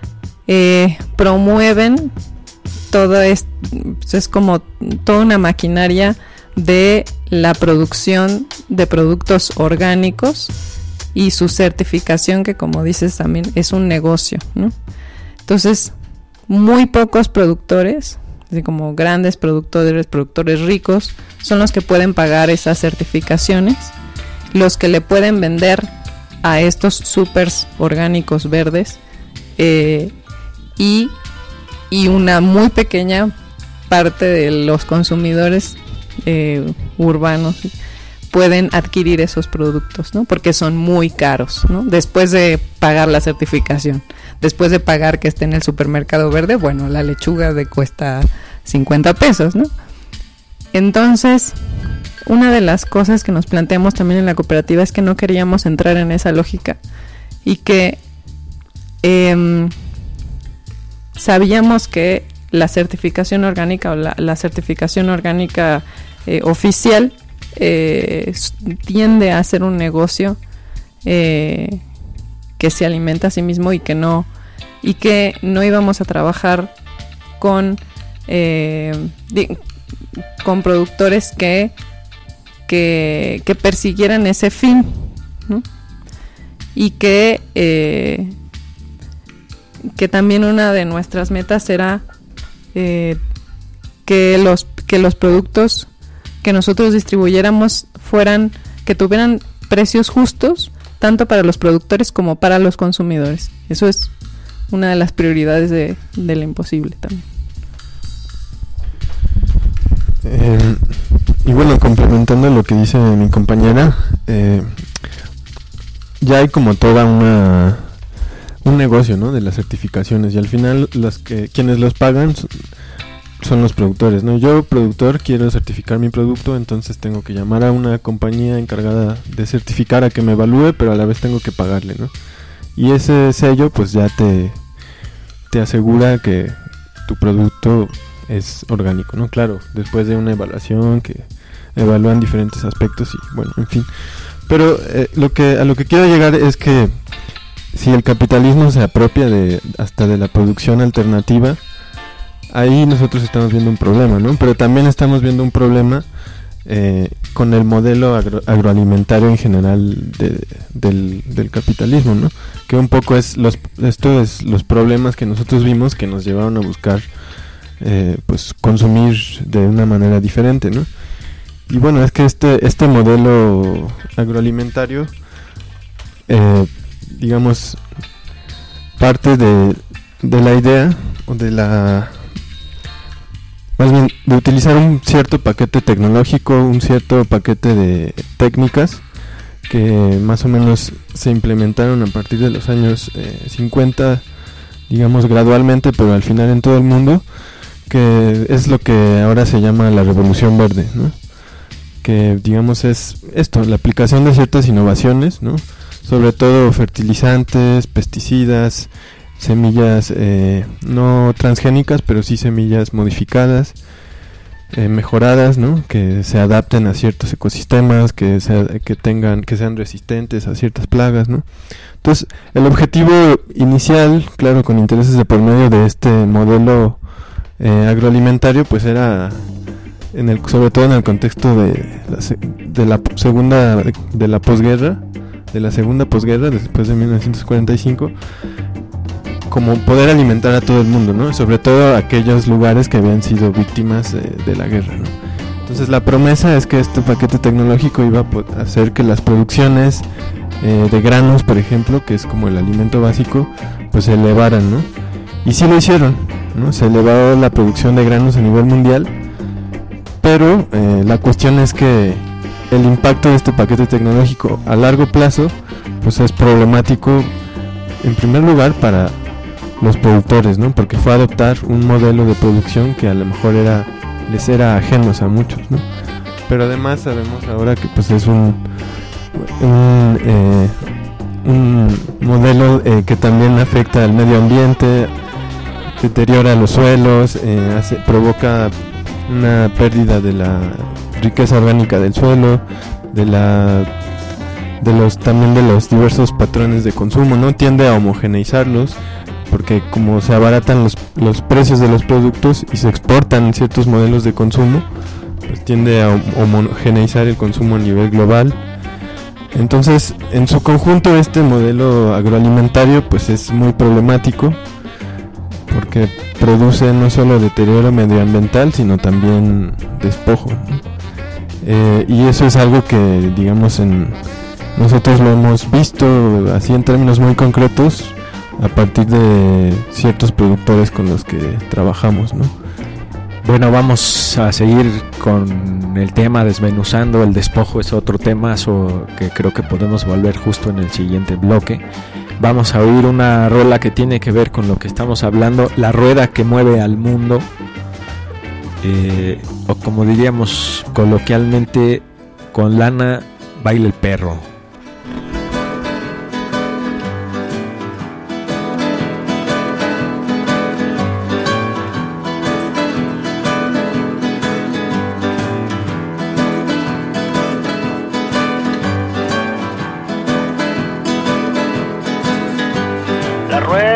promueven todo es como toda una maquinaria de la producción de productos orgánicos y su certificación, que como dices también es un negocio, ¿no? Entonces, muy pocos productores, así como grandes productores ricos, son los que pueden pagar esas certificaciones, los que le pueden vender a estos supers orgánicos verdes, y una muy pequeña parte de los consumidores urbanos pueden adquirir esos productos, ¿no? Porque son muy caros, ¿no? Después de pagar la certificación, después de pagar que esté en el supermercado verde, bueno, la lechuga cuesta 50 pesos, ¿no? Entonces, una de las cosas que nos planteamos también en la cooperativa es que no queríamos entrar en esa lógica y que sabíamos que la certificación orgánica o la certificación orgánica oficial tiende a ser un negocio que se alimenta a sí mismo y que no íbamos a trabajar con productores que persiguieran ese fin, ¿no? Y que también una de nuestras metas era que los productos que nosotros distribuyéramos que tuvieran precios justos tanto para los productores como para los consumidores. Eso es una de las prioridades de lo imposible también. Y bueno, complementando lo que dice mi compañera, ya hay como toda un negocio, ¿no?, de las certificaciones, y al final quienes los pagan son los productores, ¿no? Yo, productor, quiero certificar mi producto, entonces tengo que llamar a una compañía encargada de certificar a que me evalúe, pero a la vez tengo que pagarle, ¿no? Y ese sello pues ya te asegura que tu producto es orgánico, ¿no? Claro, después de una evaluación que evalúan diferentes aspectos y bueno, en fin. Pero a lo que quiero llegar es que si el capitalismo se apropia hasta de la producción alternativa, ahí nosotros estamos viendo un problema, ¿no? Pero también estamos viendo un problema con el modelo agroalimentario en general del capitalismo, ¿no? Que un poco los problemas que nosotros vimos que nos llevaron a buscar pues consumir de una manera diferente, ¿no? Y bueno, es que este modelo agroalimentario digamos parte de la idea o más bien de utilizar un cierto paquete tecnológico, un cierto paquete de técnicas que más o menos se implementaron a partir de los años 50, digamos gradualmente, pero al final en todo el mundo, que es lo que ahora se llama la revolución verde, ¿no? Que digamos es esto, la aplicación de ciertas innovaciones, ¿no? Sobre todo fertilizantes, pesticidas, semillas no transgénicas, pero sí semillas modificadas, mejoradas, ¿no? Que se adapten a ciertos ecosistemas, que sean resistentes a ciertas plagas, ¿no? Entonces, el objetivo inicial, claro, con intereses de por medio de este modelo agroalimentario, pues era sobre todo en el contexto de la segunda posguerra, después de 1945, como poder alimentar a todo el mundo, ¿no? Sobre todo a aquellos lugares que habían sido víctimas de la guerra, ¿no? Entonces la promesa es que este paquete tecnológico iba a hacer que las producciones de granos, por ejemplo, que es como el alimento básico, pues se elevaran, ¿no? Y sí lo hicieron, ¿no? Se elevó la producción de granos a nivel mundial, pero la cuestión es que el impacto de este paquete tecnológico a largo plazo pues es problemático, en primer lugar para los productores, ¿no? Porque fue adoptar un modelo de producción que a lo mejor les era ajenos a muchos, ¿no? Pero además sabemos ahora que pues es un modelo que también afecta al medio ambiente, deteriora los suelos, provoca una pérdida de la riqueza orgánica del suelo, también de los diversos patrones de consumo, ¿no? Tiende a homogeneizarlos, porque como se abaratan los precios de los productos y se exportan ciertos modelos de consumo, pues tiende a homogeneizar el consumo a nivel global. Entonces, en su conjunto, este modelo agroalimentario pues es muy problemático, porque produce no solo deterioro medioambiental, sino también despojo, ¿no? Y eso es algo que, digamos, nosotros lo hemos visto así en términos muy concretos a partir de ciertos productores con los que trabajamos, ¿no? Bueno, vamos a seguir con el tema, desmenuzando el despojo. Es otro tema que creo que podemos volver justo en el siguiente bloque. Vamos a oír una rola que tiene que ver con lo que estamos hablando, la rueda que mueve al mundo, o como diríamos coloquialmente, con lana baila el perro.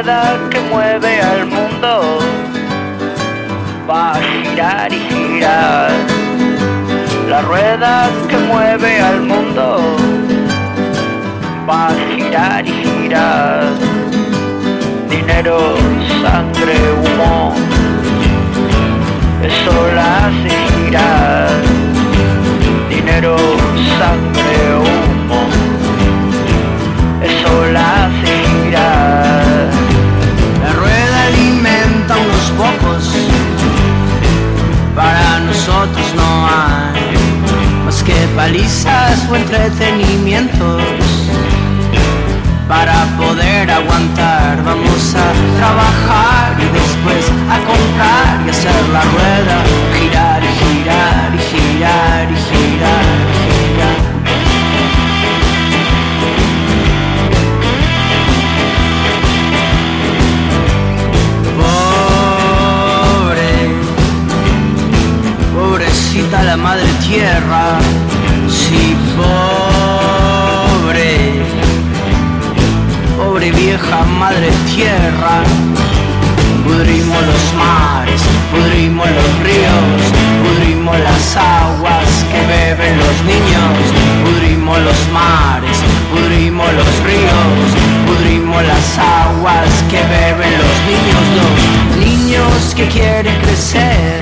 rueda que mueve al mundo va a girar y girar. La rueda que mueve al mundo va a girar y girar. Dinero, sangre, humo, eso la hace girar. Dinero, sangre, humo, eso la hace girar. La rueda alimenta a unos pocos, para nosotros no hay más que palizas o entretenimientos. Para poder aguantar vamos a trabajar y después a comprar y hacer la rueda girar y girar y girar y girar y girar. Pobrecita la madre tierra, sí, pobre vieja madre tierra. Pudrimos los mares, pudrimos los ríos, pudrimos las aguas que beben los niños. Pudrimos los mares, pudrimos los ríos, pudrimos las aguas que beben los niños. Los niños que quieren crecer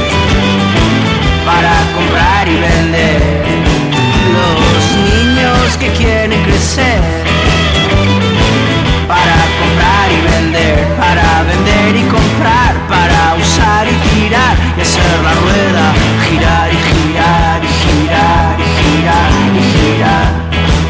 para comprar y vender. Los niños que quieren crecer para comprar y vender, para vender y comprar, para usar y girar y hacer la rueda girar y girar y girar y girar y girar.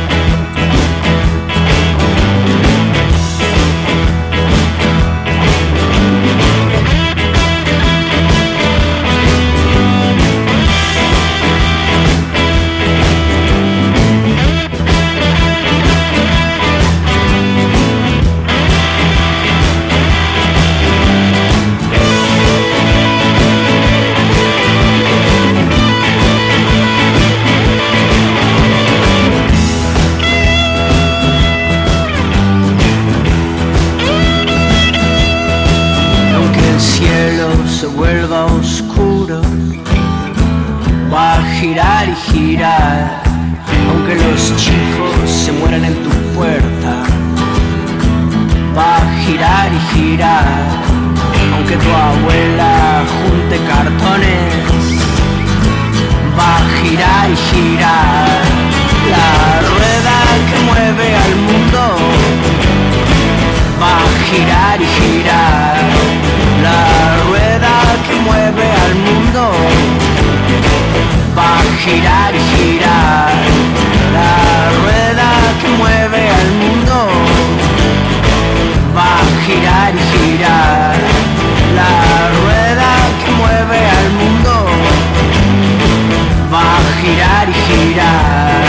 Se vuelva oscuro, va a girar y girar, aunque los chicos se mueran en tu puerta. Va a girar y girar, aunque tu abuela junte cartones. Va a girar y girar, la rueda que mueve al mundo. Va a girar y girar, la rueda que mueve al mundo. Va a girar y girar, la rueda que mueve al mundo. Va a girar y girar, la rueda que mueve al mundo. Va a girar y girar.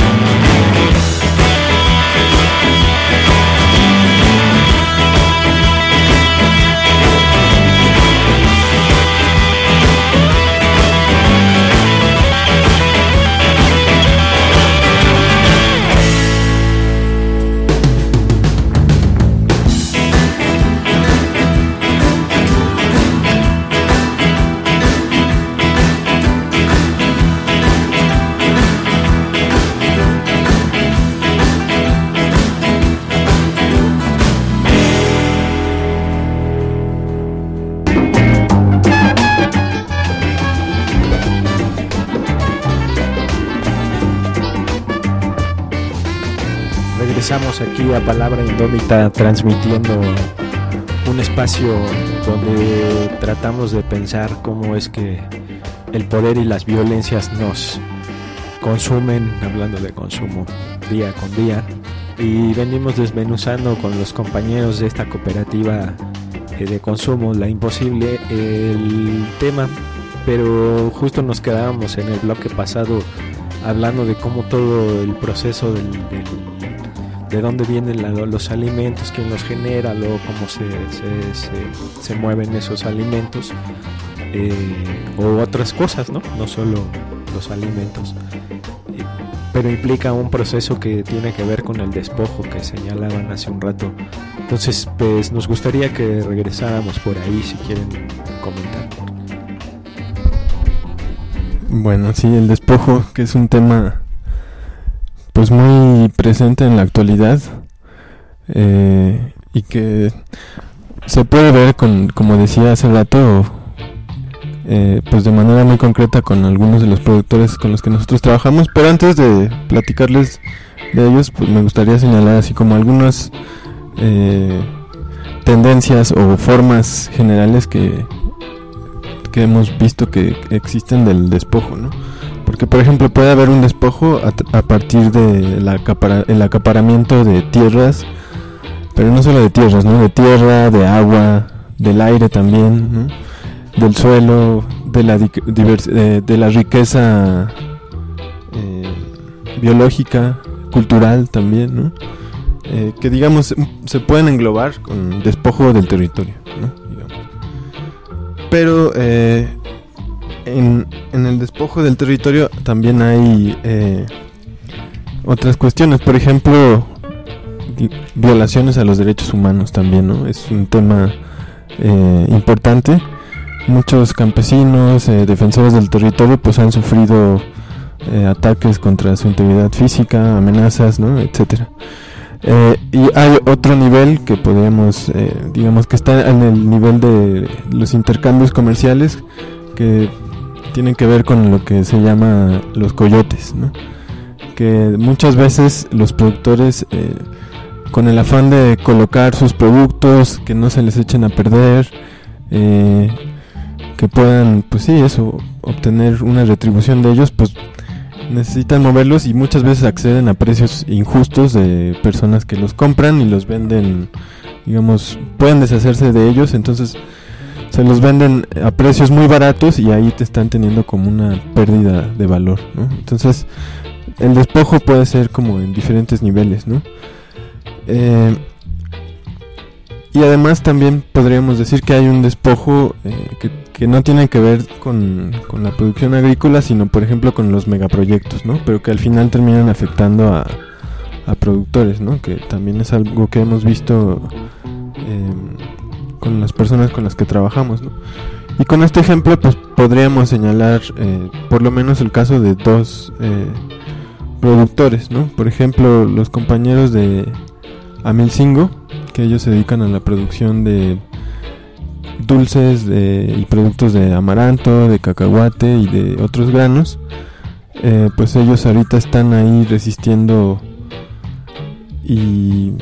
Regresamos aquí a Palabra Indómita, transmitiendo un espacio donde tratamos de pensar cómo es que el poder y las violencias nos consumen, hablando de consumo día con día, y venimos desmenuzando con los compañeros de esta cooperativa de consumo La Imposible el tema, pero justo nos quedábamos en el bloque pasado hablando de cómo todo el proceso de dónde vienen los alimentos, quién los genera, luego cómo se mueven esos alimentos, o otras cosas, no solo los alimentos, pero implica un proceso que tiene que ver con el despojo que señalaban hace un rato. Entonces, pues nos gustaría que regresáramos por ahí, si quieren comentar. Bueno, sí, el despojo, que es un tema pues muy presente en la actualidad, y que se puede ver como decía hace rato, pues de manera muy concreta con algunos de los productores con los que nosotros trabajamos. Pero antes de platicarles de ellos, pues me gustaría señalar así como algunas tendencias o formas generales que hemos visto que existen del despojo, ¿no? Porque, por ejemplo, puede haber un despojo a partir de el acaparamiento de tierras, pero no solo de tierras, ¿no? De tierra, de agua, del aire también, ¿no? Del suelo, de la riqueza biológica, cultural también, ¿no? Que digamos se pueden englobar con despojo del territorio, ¿no? Digamos. Pero en el despojo del territorio también hay otras cuestiones, por ejemplo, violaciones a los derechos humanos también, ¿no? Es un tema importante. Muchos campesinos, defensores del territorio, pues han sufrido ataques contra su integridad física, amenazas, ¿no? Etcétera. Y hay otro nivel que podríamos, digamos que está en el nivel de los intercambios comerciales, que tienen que ver con lo que se llama los coyotes, ¿no? Que muchas veces los productores, con el afán de colocar sus productos, que no se les echen a perder, que puedan, pues sí, eso, obtener una retribución de ellos, pues necesitan moverlos y muchas veces acceden a precios injustos de personas que los compran y los venden, digamos, pueden deshacerse de ellos, entonces se los venden a precios muy baratos y ahí te están teniendo como una pérdida de valor, ¿no? Entonces el despojo puede ser como en diferentes niveles, ¿no? Y además también podríamos decir que hay un despojo que no tiene que ver con la producción agrícola, sino por ejemplo con los megaproyectos, ¿no? Pero que al final terminan afectando a productores, ¿no? Que también es algo que hemos visto con las personas con las que trabajamos, ¿no? Y con este ejemplo pues podríamos señalar por lo menos el caso de dos productores, ¿no? Por ejemplo, los compañeros de Amilcingo, que ellos se dedican a la producción de dulces y productos de amaranto, de cacahuate y de otros granos. Pues ellos ahorita están ahí resistiendo y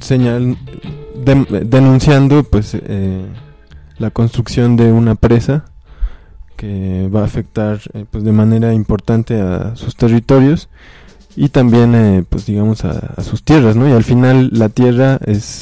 denunciando pues la construcción de una presa que va a afectar pues de manera importante a sus territorios y también pues digamos a sus tierras, ¿no? Y al final la tierra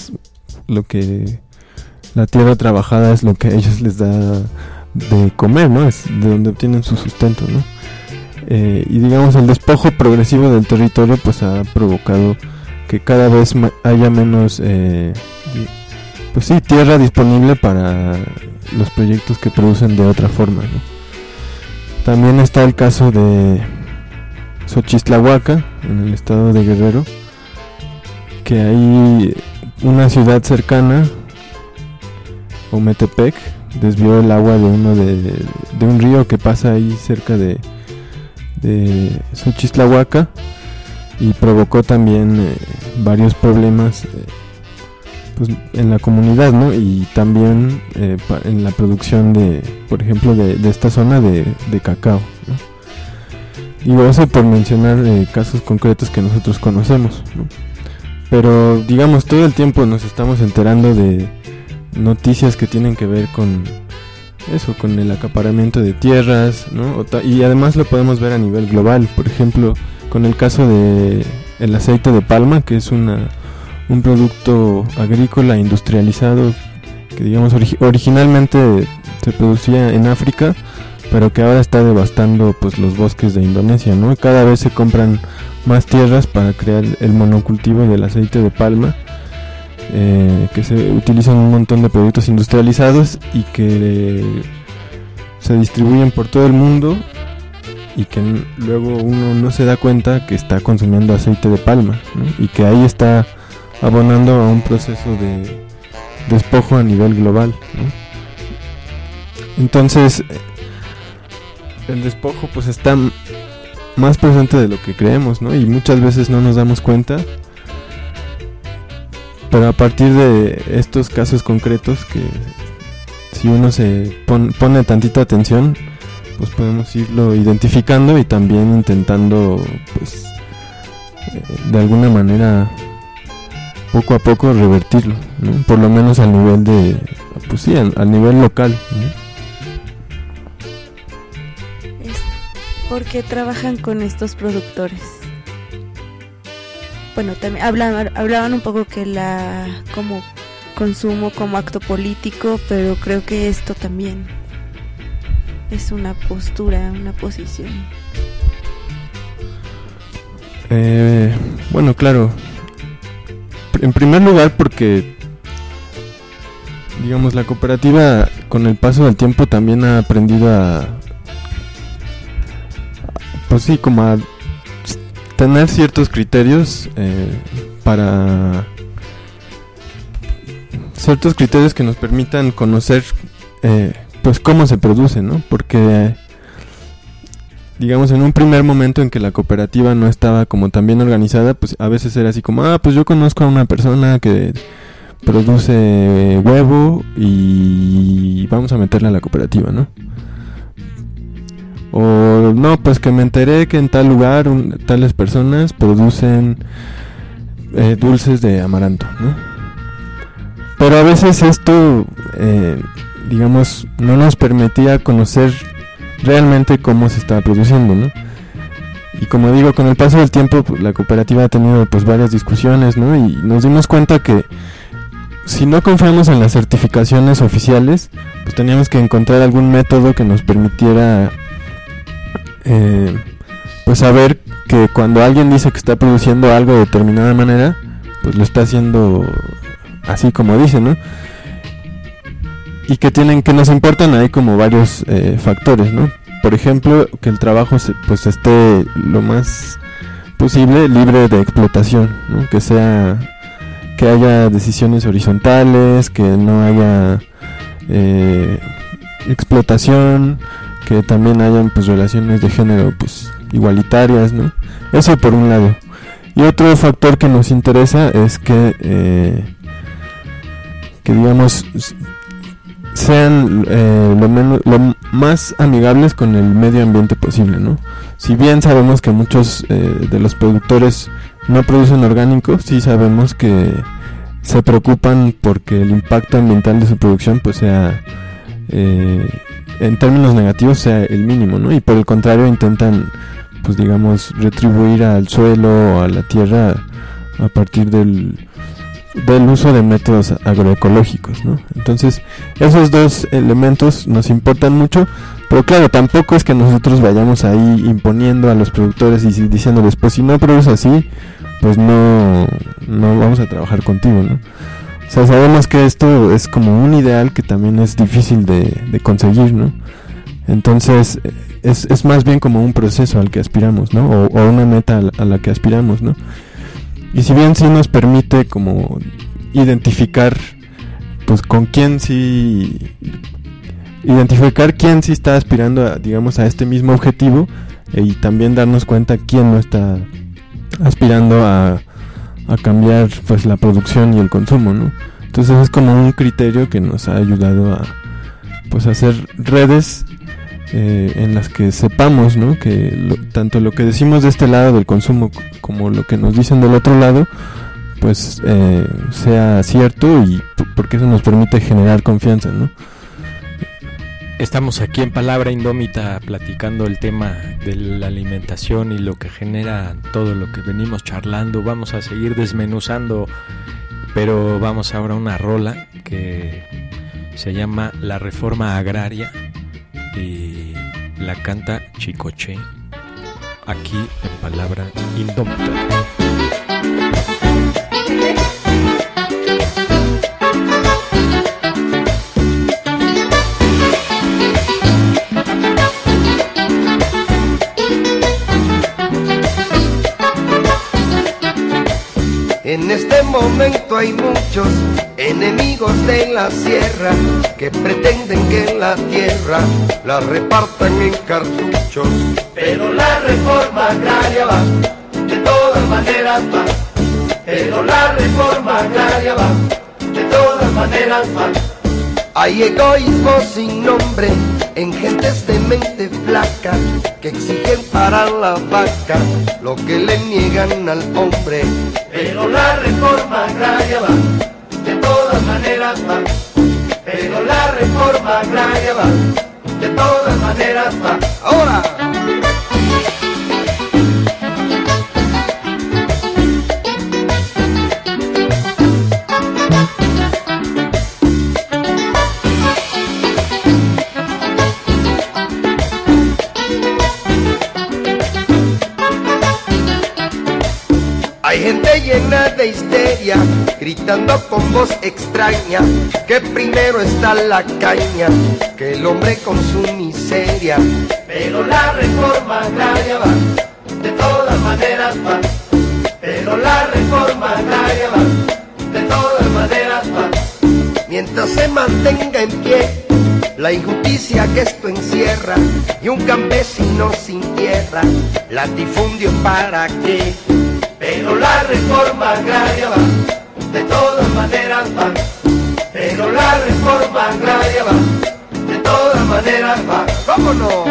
trabajada es lo que a ellos les da de comer, ¿no? Es de donde obtienen su sustento, ¿no? Y digamos el despojo progresivo del territorio pues ha provocado que cada vez haya menos pues sí, tierra disponible para los proyectos que producen de otra forma, ¿no? También está el caso de Xochistlahuaca, en el estado de Guerrero, que hay una ciudad cercana, Ometepec, desvió el agua de un río que pasa ahí cerca de Xochistlahuaca y provocó también varios problemas pues en la comunidad, ¿no? Y también en la producción por ejemplo de esta zona de cacao, ¿no? Digo eso por mencionar casos concretos que nosotros conocemos, ¿no? Pero digamos todo el tiempo nos estamos enterando de noticias que tienen que ver con eso, con el acaparamiento de tierras, ¿no? Y además lo podemos ver a nivel global, por ejemplo con el caso de el aceite de palma, que es un producto agrícola industrializado que digamos originalmente se producía en África, pero que ahora está devastando pues los bosques de Indonesia, ¿no? Cada vez se compran más tierras para crear el monocultivo del aceite de palma, que se utilizan un montón de productos industrializados y que se distribuyen por todo el mundo y que luego uno no se da cuenta que está consumiendo aceite de palma, ¿no? Y que ahí está abonando a un proceso de despojo a nivel global, ¿no? Entonces el despojo pues está más presente de lo que creemos, ¿no? Y muchas veces no nos damos cuenta, pero a partir de estos casos concretos que si uno se pone tantita atención, pues podemos irlo identificando y también intentando pues de alguna manera poco a poco revertirlo, ¿no? Por lo menos al nivel de, pues sí, al nivel local, ¿no? ¿Por qué trabajan con estos productores? Bueno, también hablaban un poco que como consumo, como acto político, pero creo que esto también es una postura, una posición. Bueno, claro. En primer lugar porque, digamos, la cooperativa con el paso del tiempo también ha aprendido pues sí, como a tener ciertos criterios ciertos criterios que nos permitan conocer pues cómo se produce, ¿no? Porque digamos en un primer momento en que la cooperativa no estaba como tan bien organizada, pues a veces era así como, pues yo conozco a una persona que produce huevo y vamos a meterla a la cooperativa, ¿no? O no, pues que me enteré que en tal lugar tales personas producen dulces de amaranto, ¿no? Pero a veces esto, digamos, no nos permitía conocer realmente cómo se estaba produciendo, ¿no? Y como digo, con el paso del tiempo, pues, la cooperativa ha tenido pues varias discusiones, ¿no? Y nos dimos cuenta que si no confiamos en las certificaciones oficiales, pues teníamos que encontrar algún método que nos permitiera pues saber que cuando alguien dice que está produciendo algo de determinada manera, pues lo está haciendo así como dice, ¿no? Y que nos importan ahí como varios factores, ¿no? Por ejemplo, que el trabajo pues esté lo más posible libre de explotación, ¿no? Que haya decisiones horizontales, que no haya explotación, que también hayan pues relaciones de género pues igualitarias, ¿no? Eso por un lado. Y otro factor que nos interesa es que digamos sean lo más amigables con el medio ambiente posible, ¿no? Si bien sabemos que muchos de los productores no producen orgánico, sí sabemos que se preocupan porque el impacto ambiental de su producción pues sea en términos negativos sea el mínimo, ¿no? Y por el contrario intentan pues digamos retribuir al suelo o a la tierra a partir del uso de métodos agroecológicos, ¿no? Entonces esos dos elementos nos importan mucho, pero claro, tampoco es que nosotros vayamos ahí imponiendo a los productores y diciéndoles pues si no produces así pues no vamos a trabajar contigo, ¿no? O sea, sabemos que esto es como un ideal que también es difícil de conseguir, ¿no? Entonces es más bien como un proceso al que aspiramos, ¿no? O una meta a la que aspiramos, ¿no? Y si bien sí nos permite como identificar pues con quién sí está aspirando a, digamos, a este mismo objetivo, y también darnos cuenta quién no está aspirando a cambiar pues la producción y el consumo, ¿no? Entonces es como un criterio que nos ha ayudado a pues hacer redes en las que sepamos, ¿no? Que tanto lo que decimos de este lado del consumo como lo que nos dicen del otro lado pues sea cierto, y porque eso nos permite generar confianza, ¿no? Estamos aquí en Palabra Indómita platicando el tema de la alimentación y lo que genera todo lo que venimos charlando. Vamos a seguir desmenuzando, pero vamos ahora a una rola que se llama La Reforma Agraria y la canta Chicoche, aquí en Palabra Indómita. En este momento hay muchos enemigos de la sierra que pretenden que en la tierra la repartan en cartuchos. Pero la reforma agraria va, de todas maneras va. Pero la reforma agraria va, de todas maneras va. Hay egoísmo sin nombre en gentes de mente flaca que exigen para la vaca lo que le niegan al hombre. Pero la reforma agraria va, de todas maneras va. Pero la reforma agraria va, de todas maneras va. Ahora. Hay gente llena de histeria, gritando con voz extraña, que primero está la caña, que el hombre con su miseria. Pero la reforma agraria va, de todas maneras va. Pero la reforma agraria va, de todas maneras va. Mientras se mantenga en pie la injusticia que esto encierra, y un campesino sin tierra, latifundio para qué. Pero la reforma agraria va, de todas maneras va. Pero la reforma agraria va, de todas maneras va. ¿Cómo no?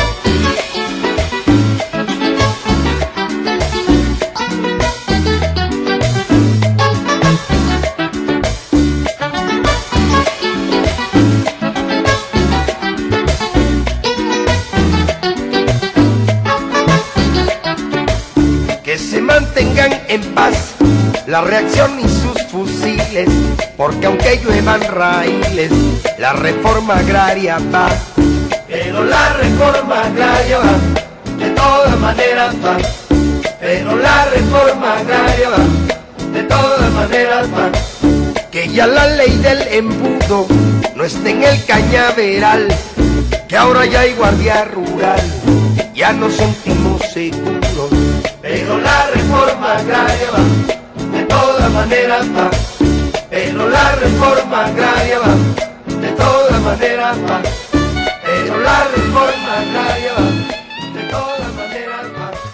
Que se mantengan en paz la reacción y sus fusiles, porque aunque lluevan raíles, la reforma agraria va. Pero la reforma agraria va, de todas maneras va. Pero la reforma agraria va, de todas maneras va. Que ya la ley del embudo no esté en el cañaveral, que ahora ya hay guardia rural, ya nos sentimos seguros. Pero la reforma agraria va, de todas maneras va. Pero la reforma agraria va, de todas maneras va. Pero la reforma agraria va, de todas maneras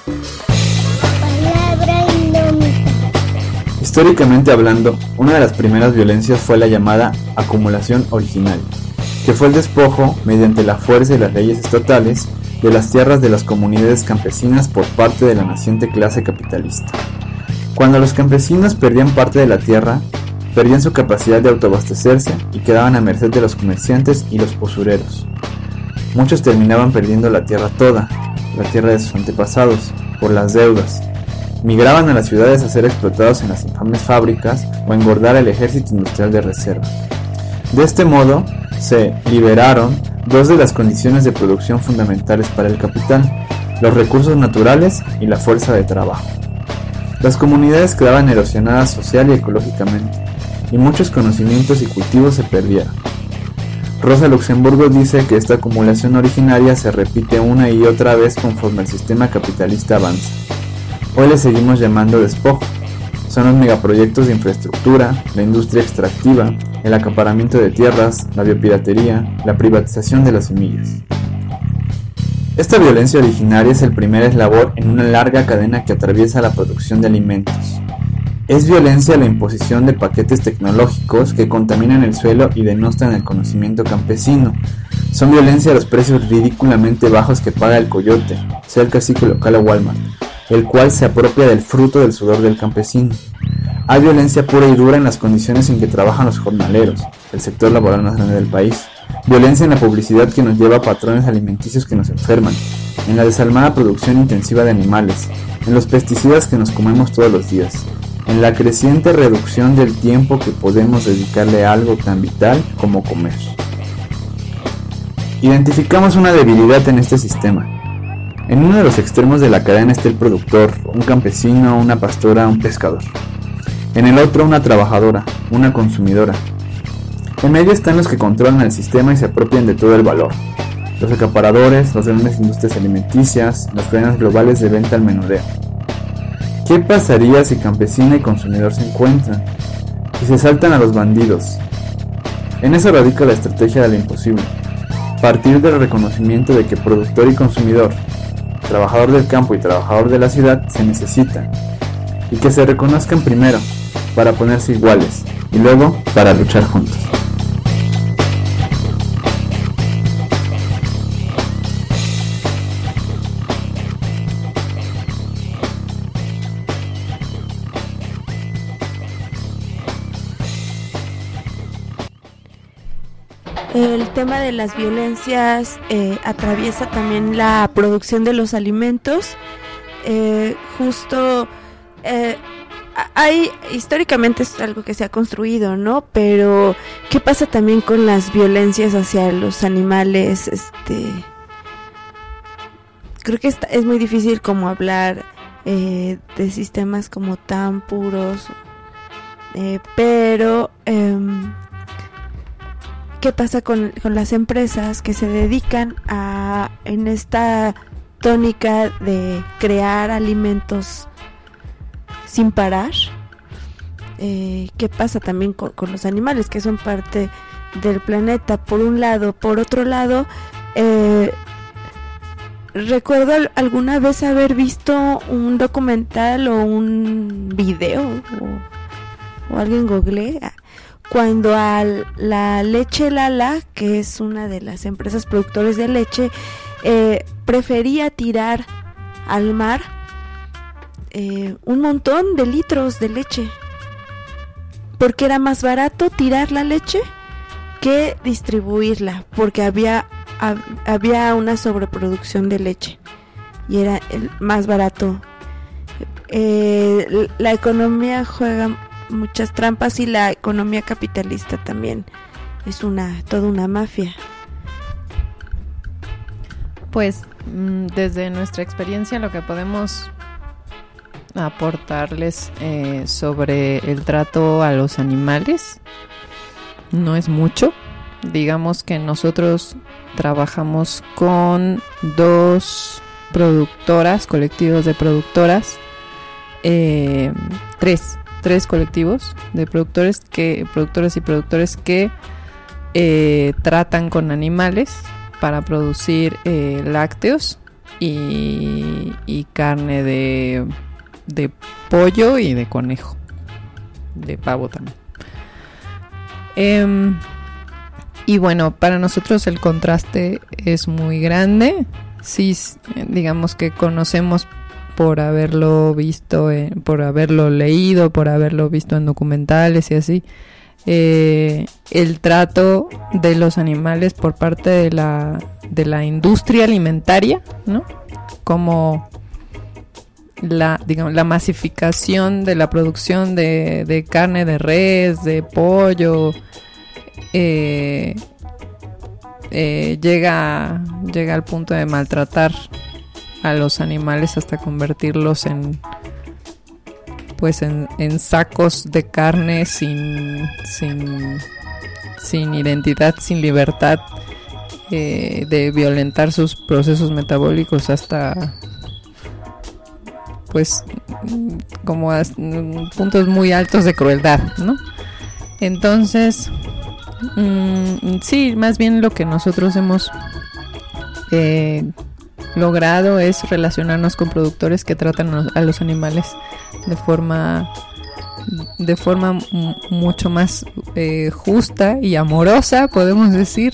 va. Palabra indómita. Históricamente hablando, una de las primeras violencias fue la llamada acumulación originaria, que fue el despojo, mediante la fuerza y las leyes estatales, de las tierras de las comunidades campesinas por parte de la naciente clase capitalista. Cuando los campesinos perdían parte de la tierra, perdían su capacidad de autoabastecerse y quedaban a merced de los comerciantes y los usureros. Muchos terminaban perdiendo la tierra toda, la tierra de sus antepasados, por las deudas. Migraban a las ciudades a ser explotados en las infames fábricas o a engordar el ejército industrial de reserva. De este modo, se liberaron dos de las condiciones de producción fundamentales para el capital, los recursos naturales y la fuerza de trabajo. Las comunidades quedaban erosionadas social y ecológicamente, y muchos conocimientos y cultivos se perdieron. Rosa Luxemburgo dice que esta acumulación originaria se repite una y otra vez conforme el sistema capitalista avanza. Hoy le seguimos llamando despojo. Son los megaproyectos de infraestructura, la industria extractiva, el acaparamiento de tierras, la biopiratería, la privatización de las semillas. Esta violencia originaria es el primer eslabón en una larga cadena que atraviesa la producción de alimentos. Es violencia la imposición de paquetes tecnológicos que contaminan el suelo y denostan el conocimiento campesino. Son violencia los precios ridículamente bajos que paga el coyote, sea el cacique local o Walmart, el cual se apropia del fruto del sudor del campesino. Hay violencia pura y dura en las condiciones en que trabajan los jornaleros, el sector laboral más grande del país. Violencia en la publicidad que nos lleva a patrones alimenticios que nos enferman, en la desalmada producción intensiva de animales, en los pesticidas que nos comemos todos los días, en la creciente reducción del tiempo que podemos dedicarle a algo tan vital como comer. Identificamos una debilidad en este sistema. En uno de los extremos de la cadena está el productor, un campesino, una pastora, un pescador. En el otro, una trabajadora, una consumidora. En medio están los que controlan el sistema y se apropian de todo el valor. Los acaparadores, las grandes industrias alimenticias, las cadenas globales de venta al menudeo. ¿Qué pasaría si campesina y consumidor se encuentran? Si se saltan a los bandidos. En eso radica la estrategia de lo imposible. Partir del reconocimiento de que productor y consumidor, trabajador del campo y trabajador de la ciudad, se necesitan. Y que se reconozcan primero, para ponerse iguales, y luego para luchar juntos. El tema de las violencias atraviesa también la producción de los alimentos. Históricamente es algo que se ha construido, ¿no? Pero ¿qué pasa también con las violencias hacia los animales? Creo que es muy difícil como hablar de sistemas como tan puros, pero ¿qué pasa con las empresas que se dedican en esta tónica de crear alimentos sin parar? ¿Qué pasa también con los animales que son parte del planeta, por un lado? Por otro lado, recuerdo alguna vez haber visto un documental o un video o alguien googlea cuando a la leche Lala, que es una de las empresas productores de leche, prefería tirar al mar un montón de litros de leche, porque era más barato tirar la leche que distribuirla, porque había una sobreproducción de leche y era el más barato. La economía juega muchas trampas y la economía capitalista también es toda una mafia. Pues desde nuestra experiencia lo que podemos aportarles sobre el trato a los animales no es mucho. Digamos que nosotros trabajamos con 2 productoras, colectivos de productoras, 3 colectivos de productores y productores que tratan con animales para producir lácteos y carne de pollo y de conejo, de pavo también. Y bueno, para nosotros el contraste es muy grande. Sí, digamos que conocemos por haberlo visto, por haberlo leído, por haberlo visto en documentales y así, el trato de los animales por parte de la industria alimentaria, ¿no? Como la masificación de la producción de carne de res, de pollo, llega al punto de maltratar a los animales hasta convertirlos en sacos de carne sin identidad, sin libertad, de violentar sus procesos metabólicos hasta como a puntos muy altos de crueldad, ¿no? Entonces sí, más bien lo que nosotros hemos logrado es relacionarnos con productores que tratan a los animales de forma mucho más justa y amorosa, podemos decir,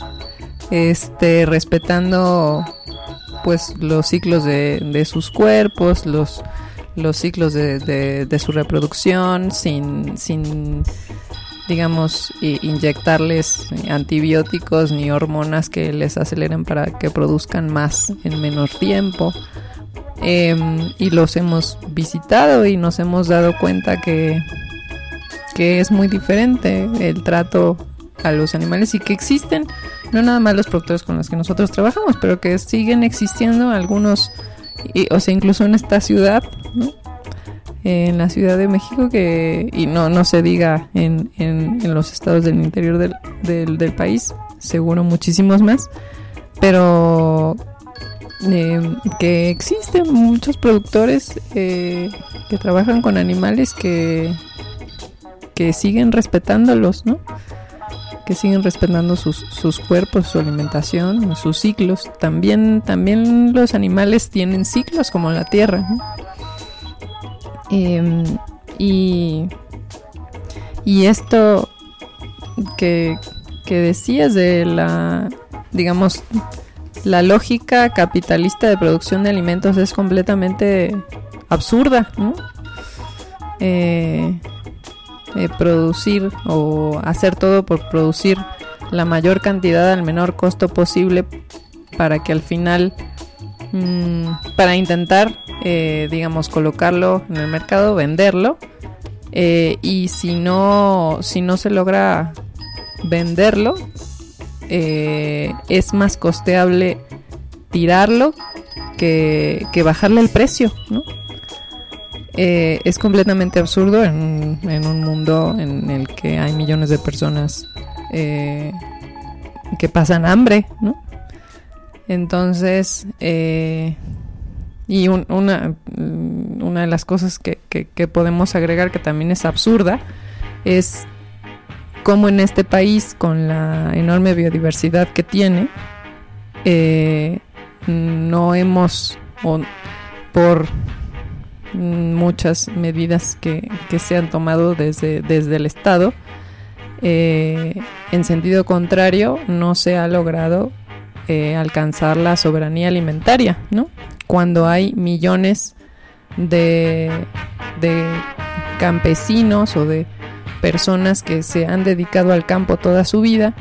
respetando pues los ciclos de sus cuerpos, los ciclos de su reproducción, sin digamos inyectarles antibióticos ni hormonas que les aceleren para que produzcan más en menor tiempo. Y los hemos visitado y nos hemos dado cuenta que es muy diferente el trato a los animales y que existen no nada más los productores con los que nosotros trabajamos, pero que siguen existiendo algunos, o sea, incluso en esta ciudad, ¿no? En la Ciudad de México, y no se diga en los estados del interior del país, seguro muchísimos más, pero que existen muchos productores que trabajan con animales que siguen respetándolos, ¿no? Que siguen respetando sus cuerpos, su alimentación, sus ciclos. También los animales tienen ciclos como la tierra, ¿no? Y esto que decías de la, digamos, la lógica capitalista de producción de alimentos es completamente absurda, ¿no? Producir o hacer todo por producir la mayor cantidad al menor costo posible para que al final, para intentar, digamos, colocarlo en el mercado, venderlo, y si no se logra venderlo, es más costeable tirarlo que bajarle el precio, ¿no? Es completamente absurdo en un mundo en el que hay millones de personas que pasan hambre, ¿no? Entonces, y una de las cosas que podemos agregar que también es absurda es cómo en este país, con la enorme biodiversidad que tiene, no hemos, por muchas medidas que se han tomado desde el Estado, en sentido contrario, no se ha logrado alcanzar la soberanía alimentaria, ¿no? Cuando hay millones de campesinos o de personas que se han dedicado al campo toda su vida,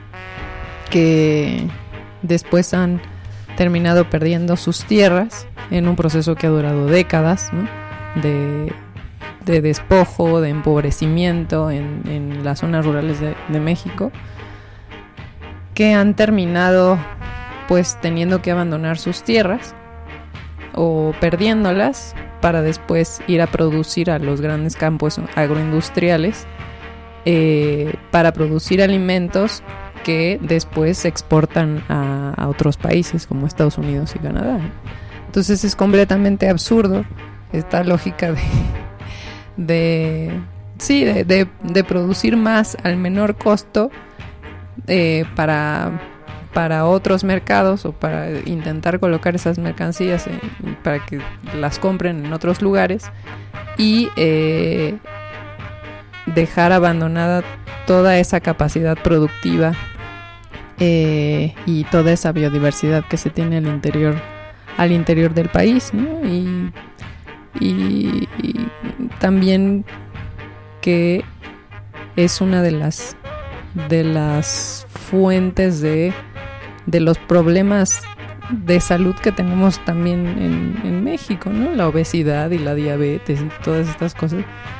que después han terminado perdiendo sus tierras en un proceso que ha durado décadas, ¿no? de despojo, de empobrecimiento en las zonas rurales de México, que han terminado pues teniendo que abandonar sus tierras o perdiéndolas para después ir a producir a los grandes campos agroindustriales, para producir alimentos que después se exportan a otros países como Estados Unidos y Canadá. Entonces es completamente absurdo esta lógica de producir más al menor costo para otros mercados o para intentar colocar esas mercancías para que las compren en otros lugares y dejar abandonada toda esa capacidad productiva y toda esa biodiversidad que se tiene al interior del país, ¿no? Y también que es una de las fuentes de los problemas de salud que tenemos también en México, ¿no? La obesidad y la diabetes y todas estas cosas.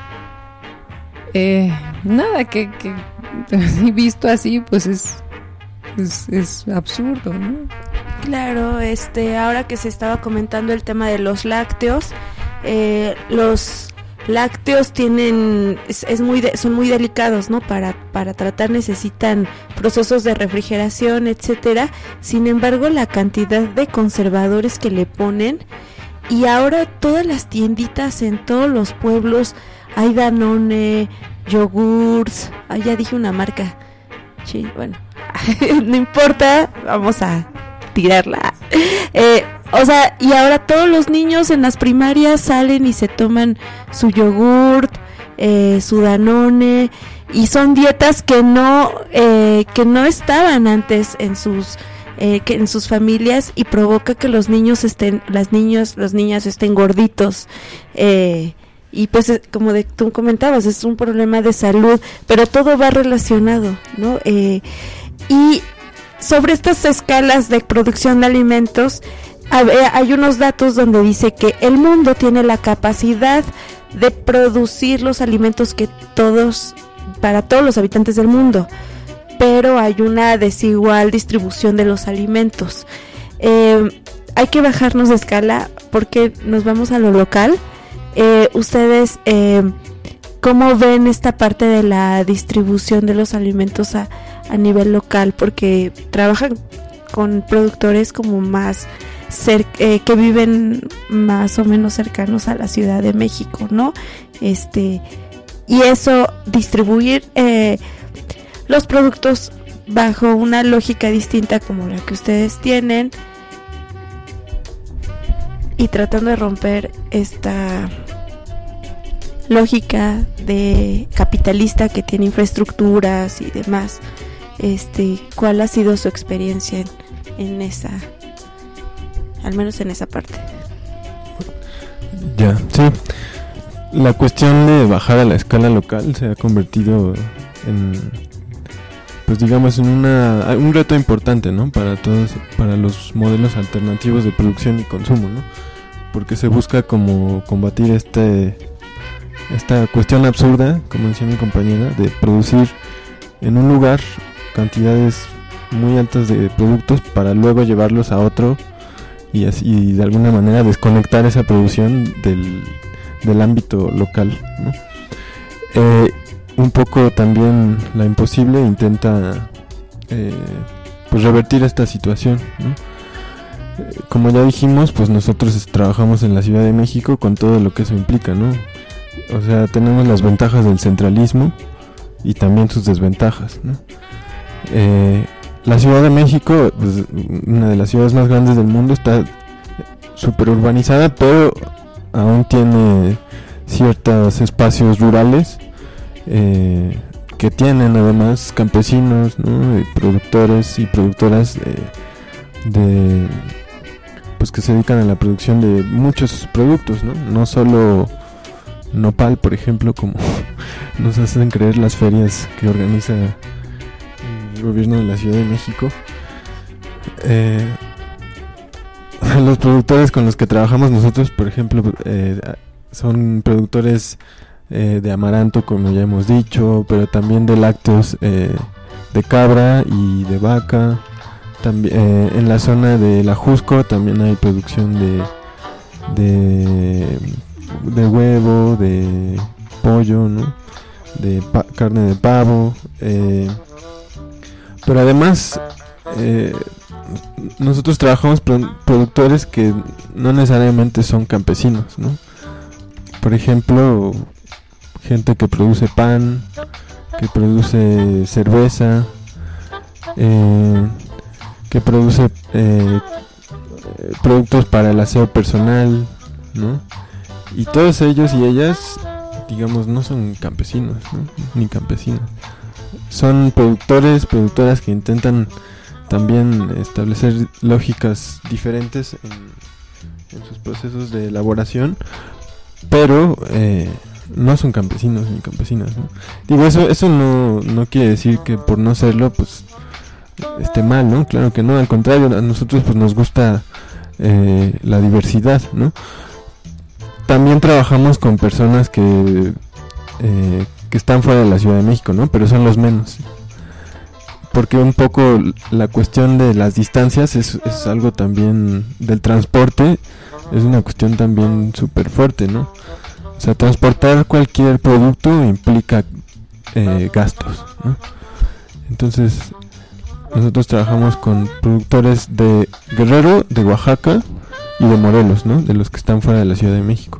Nada que visto así, pues es absurdo, ¿no? Claro, ahora que se estaba comentando el tema de los lácteos, los lácteos son muy delicados, ¿no? Para tratar necesitan procesos de refrigeración, etcétera. Sin embargo, la cantidad de conservadores que le ponen, y ahora todas las tienditas en todos los pueblos hay Danone, yogurts, ya dije una marca. Sí, bueno, no importa, vamos a tirarla. Y ahora todos los niños en las primarias salen y se toman su yogurt, su Danone, y son dietas que no estaban antes en sus familias, y provoca que los niños las niñas estén gorditos, y pues como tú comentabas, es un problema de salud, pero todo va relacionado, ¿no? Y sobre estas escalas de producción de alimentos, hay unos datos donde dice que el mundo tiene la capacidad de producir los alimentos para todos los habitantes del mundo, pero hay una desigual distribución de los alimentos. Hay que bajarnos de escala porque nos vamos a lo local. Ustedes, ¿cómo ven esta parte de la distribución de los alimentos a nivel local? Porque trabajan con productores como más que viven más o menos cercanos a la Ciudad de México, ¿no? Y eso, distribuir los productos bajo una lógica distinta como la que ustedes tienen, y tratando de romper esta lógica de capitalista que tiene infraestructuras y demás. ¿Cuál ha sido su experiencia en esa, al menos en esa parte? Ya, sí. La cuestión de bajar a la escala local se ha convertido en, pues digamos, en un reto importante, ¿no? Para todos, para los modelos alternativos de producción y consumo, ¿no? Porque se busca como combatir esta cuestión absurda, como decía mi compañera, de producir en un lugar cantidades muy altas de productos para luego llevarlos a otro y así de alguna manera desconectar esa producción del ámbito local, ¿no? Un poco también La Imposible intenta pues revertir esta situación, ¿no? Como ya dijimos, pues nosotros trabajamos en la Ciudad de México con todo lo que eso implica, ¿no? O sea, tenemos las ventajas del centralismo y también sus desventajas, ¿no? La Ciudad de México, pues, una de las ciudades más grandes del mundo, está súper urbanizada, pero aún tiene ciertos espacios rurales que tienen además campesinos, ¿no? Productores y productoras pues que se dedican a la producción de muchos productos, ¿no? No solo nopal, por ejemplo, como nos hacen creer las ferias que organiza el gobierno de la Ciudad de México. Los productores con los que trabajamos nosotros, por ejemplo, son productores de amaranto, como ya hemos dicho, pero también de lácteos de cabra y de vaca. También en la zona del Ajusco también hay producción de huevo, de pollo, ¿no? De carne de pavo, pero además nosotros trabajamos productores que no necesariamente son campesinos, ¿no? Por ejemplo, gente que produce pan, que produce cerveza, que produce productos para el aseo personal, ¿no? Y todos ellos y ellas, digamos, no son campesinos, ¿no? Ni campesinas. Son productoras que intentan también establecer lógicas diferentes en sus procesos de elaboración, pero no son campesinos ni campesinas, ¿no? Digo, eso no quiere decir que por no serlo, pues esté mal, ¿no? Claro que no, al contrario, a nosotros pues nos gusta la diversidad, ¿no? También trabajamos con personas que están fuera de la Ciudad de México, ¿no? Pero son los menos. Porque un poco la cuestión de las distancias es algo también del transporte, es una cuestión también súper fuerte, ¿no? O sea, transportar cualquier producto implica gastos, ¿no? Entonces, nosotros trabajamos con productores de Guerrero, de Oaxaca y de Morelos, ¿no? De los que están fuera de la Ciudad de México.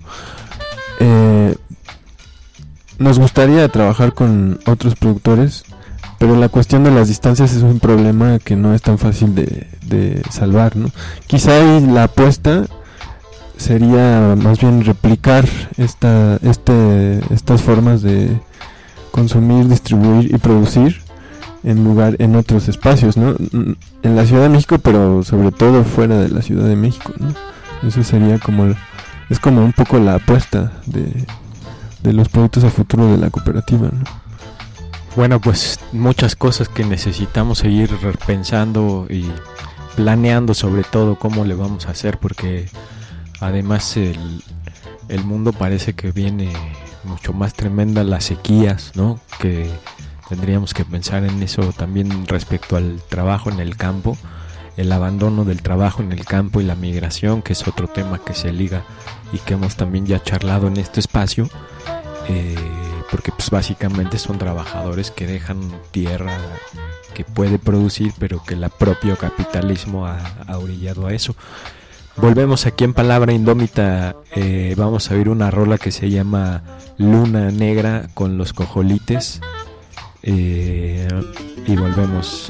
Nos gustaría trabajar con otros productores, pero la cuestión de las distancias es un problema que no es tan fácil de salvar, ¿no? Quizá ahí la apuesta sería más bien replicar estas formas de consumir, distribuir y producir en otros espacios, ¿no? En la Ciudad de México, pero sobre todo fuera de la Ciudad de México, ¿no? Eso sería es como un poco la apuesta de los productos a futuro de la cooperativa, ¿no? Bueno, pues muchas cosas que necesitamos seguir pensando y planeando, sobre todo cómo le vamos a hacer, porque además el mundo parece que viene mucho más tremenda, las sequías, ¿no? Que tendríamos que pensar en eso también respecto al trabajo en el campo, el abandono del trabajo en el campo y la migración, que es otro tema que se liga y que hemos también ya charlado en este espacio, porque pues básicamente son trabajadores que dejan tierra que puede producir, pero que el propio capitalismo ha orillado a eso. Volvemos aquí en Palabra Indómita. Vamos a oír una rola que se llama Luna Negra con Los Cojolites. Y volvemos.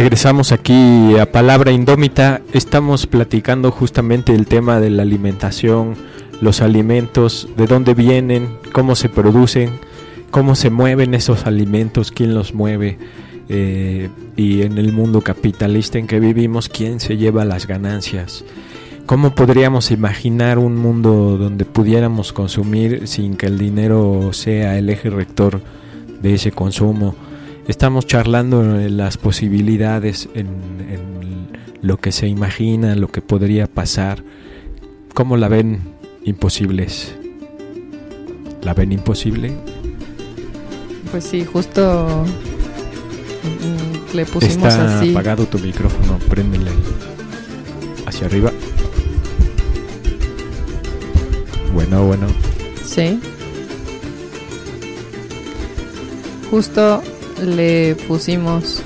regresamos aquí a Palabra Indómita. Estamos platicando justamente el tema de la alimentación, los alimentos, de dónde vienen, cómo se producen, cómo se mueven esos alimentos, quién los mueve, y en el mundo capitalista en que vivimos, quién se lleva las ganancias. ¿Cómo podríamos imaginar un mundo donde pudiéramos consumir sin que el dinero sea el eje rector de ese consumo? Estamos charlando en las posibilidades, en lo que se imagina, lo que podría pasar. ¿Cómo la ven? Imposibles. ¿La ven imposible? Pues sí, justo le pusimos Está así. apagado tu micrófono, préndele hacia arriba. Bueno. Sí. Justo le pusimos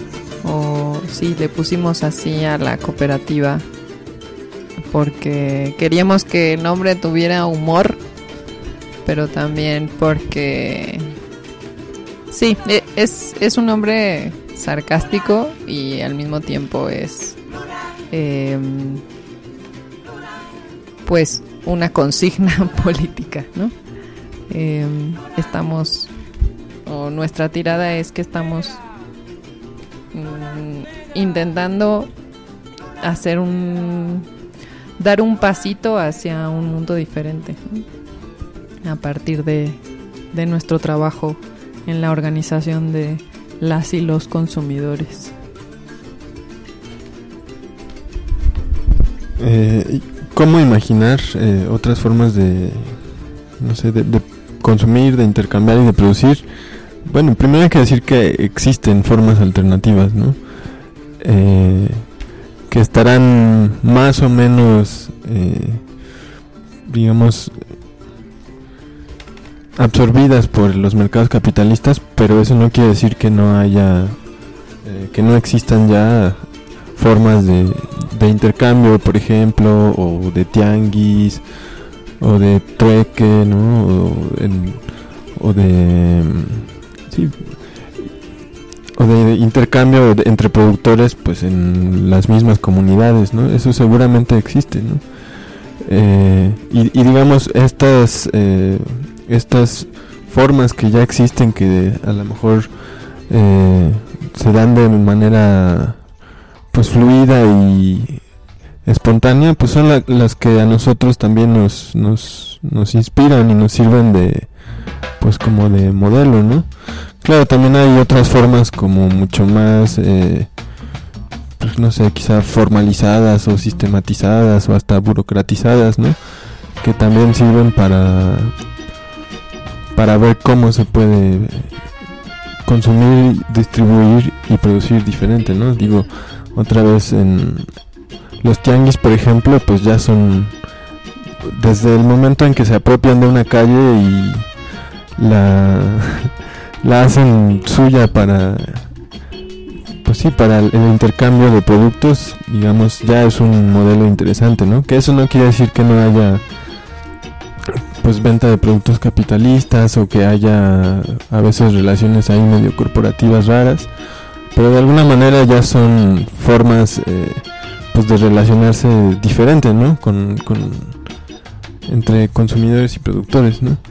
así a la cooperativa porque queríamos que el nombre tuviera humor, pero también porque sí, es un nombre sarcástico y al mismo tiempo es pues una consigna política, ¿no? Nuestra tirada es que estamos intentando dar un pasito hacia un mundo diferente, ¿no? A partir de nuestro trabajo en la organización de las y los consumidores. ¿Cómo imaginar otras formas de consumir, de intercambiar y de producir? Bueno, primero hay que decir que existen formas alternativas, ¿no? Que estarán más o menos, digamos, absorbidas por los mercados capitalistas, pero eso no quiere decir que no haya, que no existan ya formas de intercambio, por ejemplo, o de tianguis, o de trueque, ¿no? O de intercambio entre productores, pues en las mismas comunidades, ¿no? Eso seguramente existe, ¿no? Y digamos estas formas que ya existen, que a lo mejor se dan de manera pues fluida y espontánea, pues son las que a nosotros también nos inspiran y nos sirven de, pues como de modelo, ¿no? Claro, también hay otras formas como mucho más, pues no sé, quizá formalizadas o sistematizadas o hasta burocratizadas, ¿no? Que también sirven para ver cómo se puede consumir, distribuir y producir diferente, ¿no? Digo, otra vez en los tianguis, por ejemplo, pues ya son desde el momento en que se apropian de una calle y la hacen suya para, pues sí, para el intercambio de productos, digamos, ya es un modelo interesante, ¿no? Que eso no quiere decir que no haya pues venta de productos capitalistas o que haya a veces relaciones ahí medio corporativas raras, pero de alguna manera ya son formas pues de relacionarse diferente, ¿no? Con entre consumidores y productores, ¿no?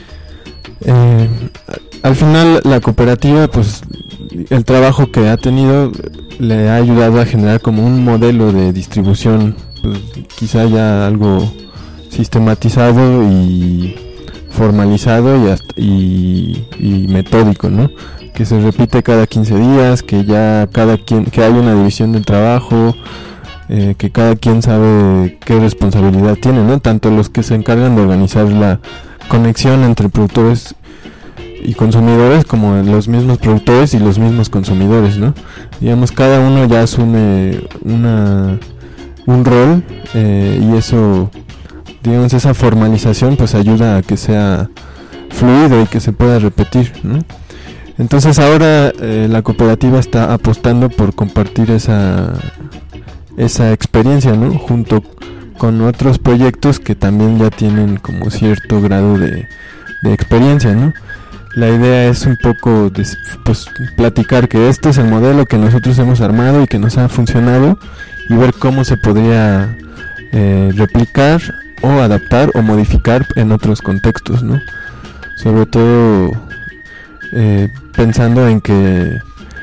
Al final la cooperativa, pues el trabajo que ha tenido le ha ayudado a generar como un modelo de distribución, pues quizá ya algo sistematizado y formalizado y metódico, ¿no? Que se repite cada 15 días, que ya que hay una división del trabajo, que cada quien sabe qué responsabilidad tiene, ¿no? Tanto los que se encargan de organizar la conexión entre productores y consumidores, como los mismos productores y los mismos consumidores, ¿no? Digamos, cada uno ya asume un rol, y eso, digamos, esa formalización pues ayuda a que sea fluido y que se pueda repetir, ¿no? Entonces ahora la cooperativa está apostando por compartir esa experiencia, ¿no? Junto con otros proyectos que también ya tienen como cierto grado de experiencia, ¿no? la idea es un poco pues platicar que este es el modelo que nosotros hemos armado y que nos ha funcionado, y ver cómo se podría replicar o adaptar o modificar en otros contextos, ¿no? Sobre todo pensando en que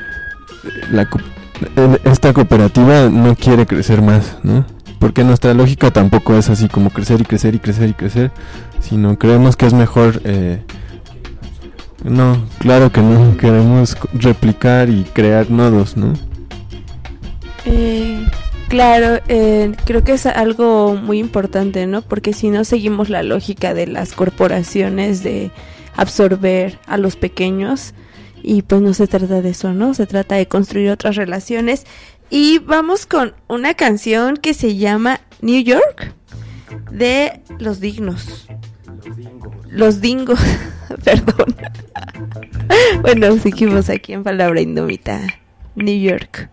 esta cooperativa no quiere crecer más, ¿no? Porque nuestra lógica tampoco es así como crecer y crecer y crecer y crecer, sino creemos que es mejor, no, claro que no, queremos replicar y crear nodos, ¿no? Claro, creo que es algo muy importante, ¿no? Porque si no seguimos la lógica de las corporaciones de absorber a los pequeños, y pues no se trata de eso, ¿no? Se trata de construir otras relaciones. Y vamos con una canción que se llama New York de Los Dignos. Los Dingos, perdón. Bueno, seguimos aquí en Palabra Indómita. New York.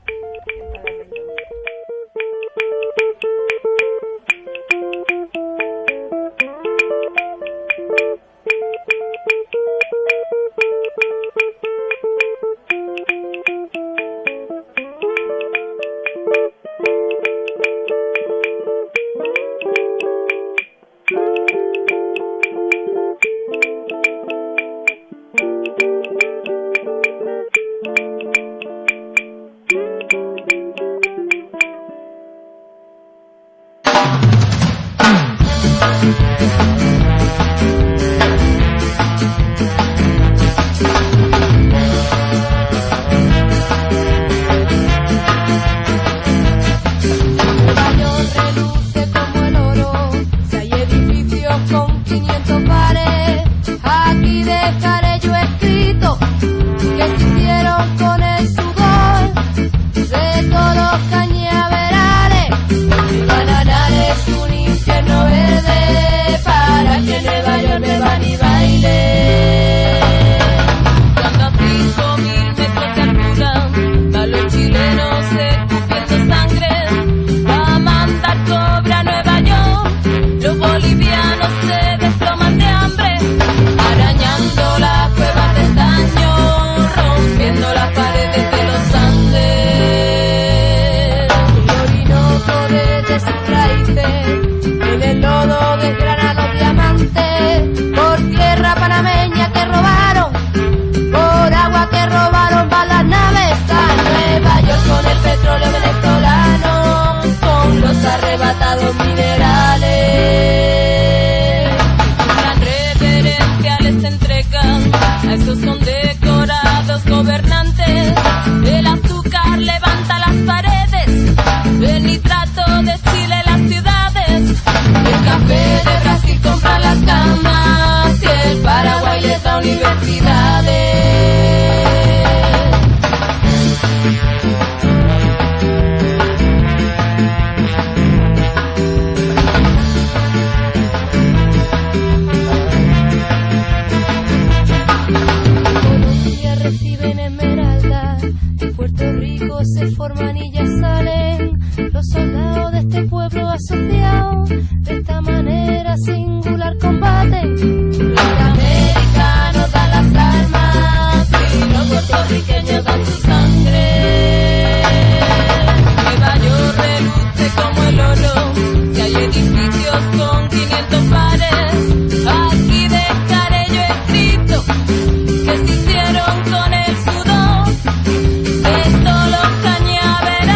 Que se hicieron con el sudor de todos los cañaverales.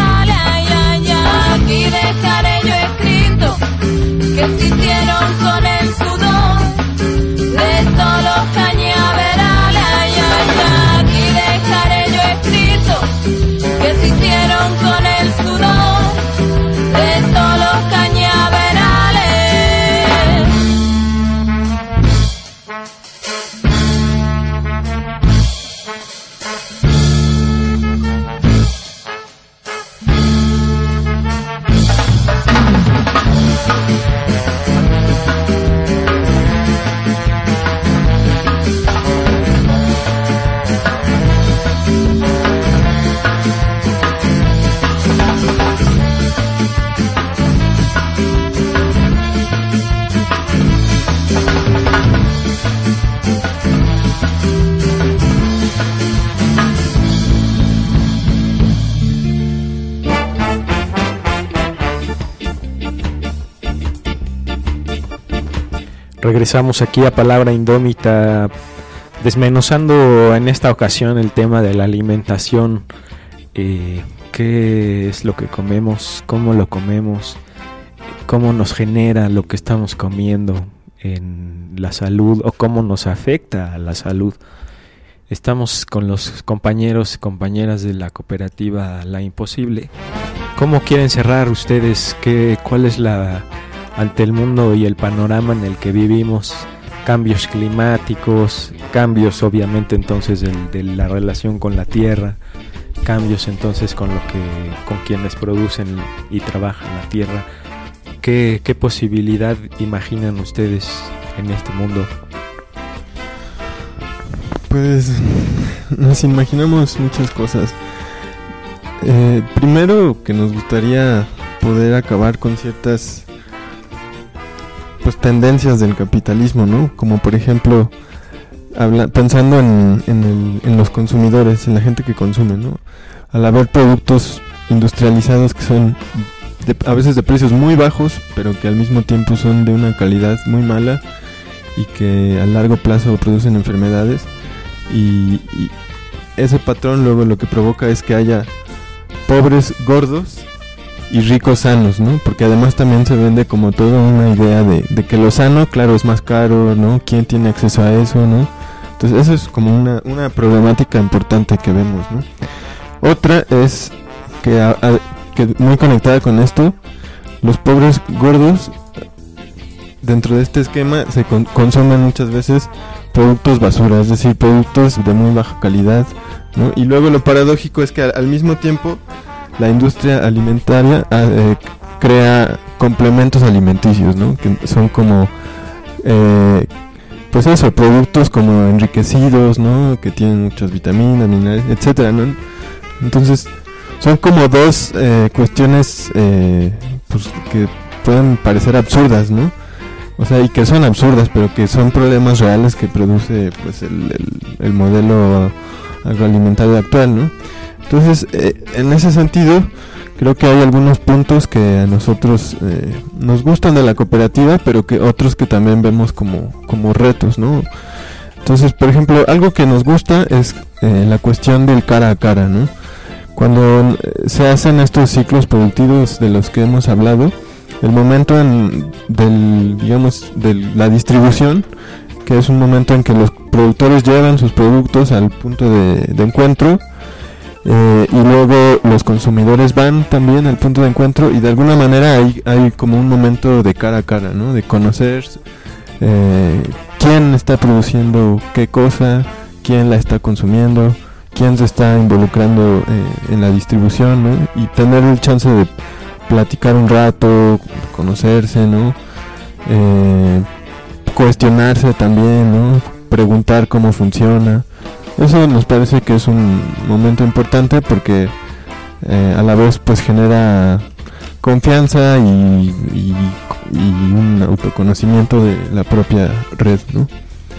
Regresamos aquí a Palabra Indómita, desmenuzando en esta ocasión el tema de la alimentación. ¿Qué es lo que comemos? ¿Cómo lo comemos? ¿Cómo nos genera lo que estamos comiendo en la salud? ¿O cómo nos afecta a la salud? Estamos con los compañeros y compañeras de la cooperativa La Imposible. ¿Cómo quieren cerrar ustedes? ¿Cuál es ante el mundo y el panorama en el que vivimos? Cambios climáticos, cambios obviamente entonces de la relación con la tierra, cambios entonces con quienes producen y trabajan la tierra. ¿Qué posibilidad imaginan ustedes en este mundo? Pues nos imaginamos muchas cosas. Primero que nos gustaría poder acabar con ciertas tendencias del capitalismo, ¿no? Como por ejemplo pensando en los consumidores, en la gente que consume, ¿no? Al haber productos industrializados que son a veces de precios muy bajos, pero que al mismo tiempo son de una calidad muy mala y que a largo plazo producen enfermedades, y ese patrón luego lo que provoca es que haya pobres gordos y ricos sanos, ¿no? Porque además también se vende como toda una idea de que lo sano, claro, es más caro, ¿no? ¿Quién tiene acceso a eso, no? Entonces eso es como una problemática importante que vemos, ¿no? Otra es que muy conectada con esto, los pobres gordos dentro de este esquema se consumen muchas veces productos basura, es decir, productos de muy baja calidad, ¿no? Y luego lo paradójico es que al mismo tiempo la industria alimentaria crea complementos alimenticios, ¿no? Que son como pues eso, productos como enriquecidos, ¿no? Que tienen muchas vitaminas, minerales, etcétera, ¿no? Entonces son como dos cuestiones pues que pueden parecer absurdas, ¿no? O sea, y que son absurdas, pero que son problemas reales que produce pues el modelo agroalimentario actual, ¿no? Entonces, en ese sentido, creo que hay algunos puntos que a nosotros nos gustan de la cooperativa, pero que otros que también vemos como retos, ¿no? Entonces, por ejemplo, algo que nos gusta es la cuestión del cara a cara, ¿no? Cuando se hacen estos ciclos productivos de los que hemos hablado, el momento de la distribución, que es un momento en que los productores llevan sus productos al punto de encuentro, y luego los consumidores van también al punto de encuentro, y de alguna manera hay como un momento de cara a cara, ¿no? De conocer quién está produciendo qué cosa, quién la está consumiendo, quién se está involucrando en la distribución, ¿no? Y tener el chance de platicar un rato, conocerse, ¿no? Cuestionarse también, ¿no? Preguntar cómo funciona. Eso nos parece que es un momento importante porque a la vez pues genera confianza y un autoconocimiento de la propia red, ¿no?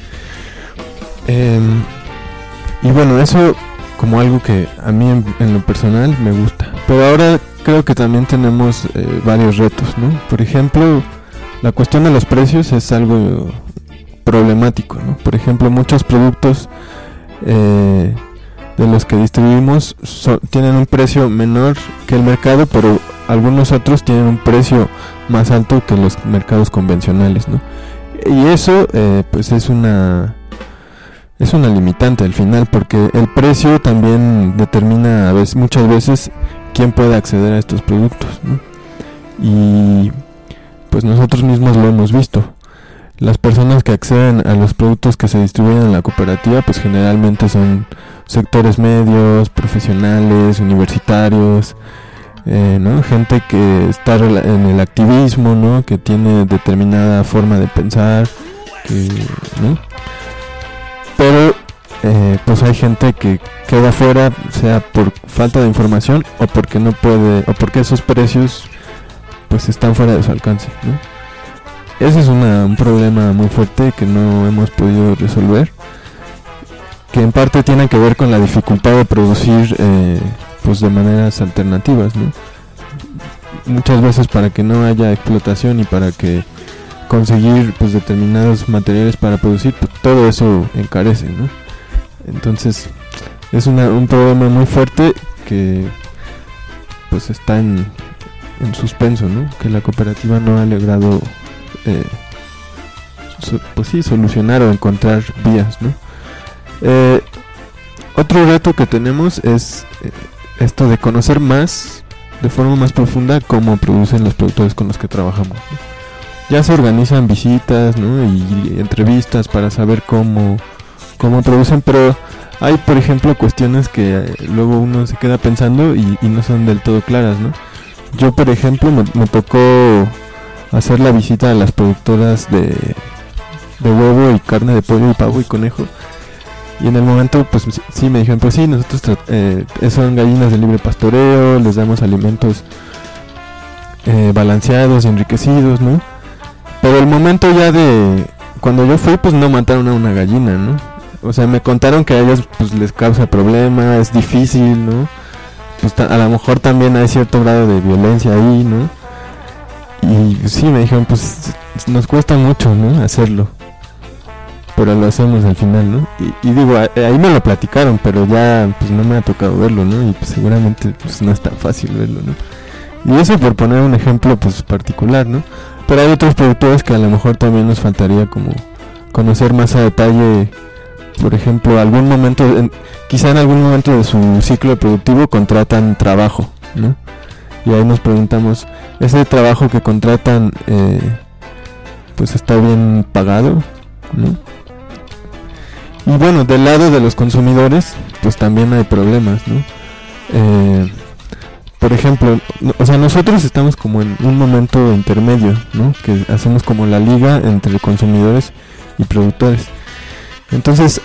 Y bueno, eso como algo que a mí en lo personal me gusta. Pero ahora creo que también tenemos varios retos, ¿no? Por ejemplo, la cuestión de los precios es algo problemático, ¿no? Por ejemplo, muchos productos de los que distribuimos tienen un precio menor que el mercado, pero algunos otros tienen un precio más alto que los mercados convencionales, ¿no? Y eso pues es una limitante al final, porque el precio también determina muchas veces quién puede acceder a estos productos, ¿no? Y pues nosotros mismos lo hemos visto. Las personas que acceden a los productos que se distribuyen en la cooperativa pues generalmente son sectores medios, profesionales, universitarios, ¿no? Gente que está en el activismo, ¿no? Que tiene determinada forma de pensar, ¿no? Pero pues hay gente que queda fuera, sea por falta de información o porque no puede, o porque esos precios pues están fuera de su alcance, ¿no? Ese es un problema muy fuerte que no hemos podido resolver, que en parte tiene que ver con la dificultad de producir pues de maneras alternativas, ¿no? Muchas veces para que no haya explotación y para que conseguir pues determinados materiales para producir, pues todo eso encarece, ¿no? Entonces es un problema muy fuerte que pues está en suspenso, ¿no? Que la cooperativa no ha logrado pues sí, solucionar o encontrar vías, ¿no? Otro reto que tenemos es esto de conocer más, de forma más profunda, cómo producen los productores con los que trabajamos, ¿no? Ya se organizan visitas, ¿no? y entrevistas para saber cómo producen, pero hay, por ejemplo, cuestiones que luego uno se queda pensando y no son del todo claras, ¿no? Yo, por ejemplo, me tocó hacer la visita a las productoras de huevo y carne de pollo y pavo y conejo, y en el momento pues sí me dijeron, pues sí, nosotros son gallinas de libre pastoreo, les damos alimentos balanceados, enriquecidos, ¿no? Pero el momento ya de cuando yo fui, pues no mataron a una gallina, ¿no? O sea, me contaron que a ellas pues les causa problema, es difícil, ¿no? Pues a lo mejor también hay cierto grado de violencia ahí, ¿no? Y sí, me dijeron, pues nos cuesta mucho, ¿no? Hacerlo, pero lo hacemos al final, ¿no? Y digo, ahí me lo platicaron, pero ya pues no me ha tocado verlo, ¿no? Y pues seguramente pues no es tan fácil verlo, ¿no? Y eso por poner un ejemplo pues particular, ¿no? Pero hay otros productores que a lo mejor también nos faltaría como conocer más a detalle. Por ejemplo, quizá en algún momento de su ciclo productivo contratan trabajo, ¿no? Y ahí nos preguntamos, ¿ese trabajo que contratan pues está bien pagado, ¿no? Y bueno, del lado de los consumidores pues también hay problemas, ¿no? Por ejemplo, o sea, nosotros estamos como en un momento intermedio, ¿no? Que hacemos como la liga entre consumidores y productores. Entonces,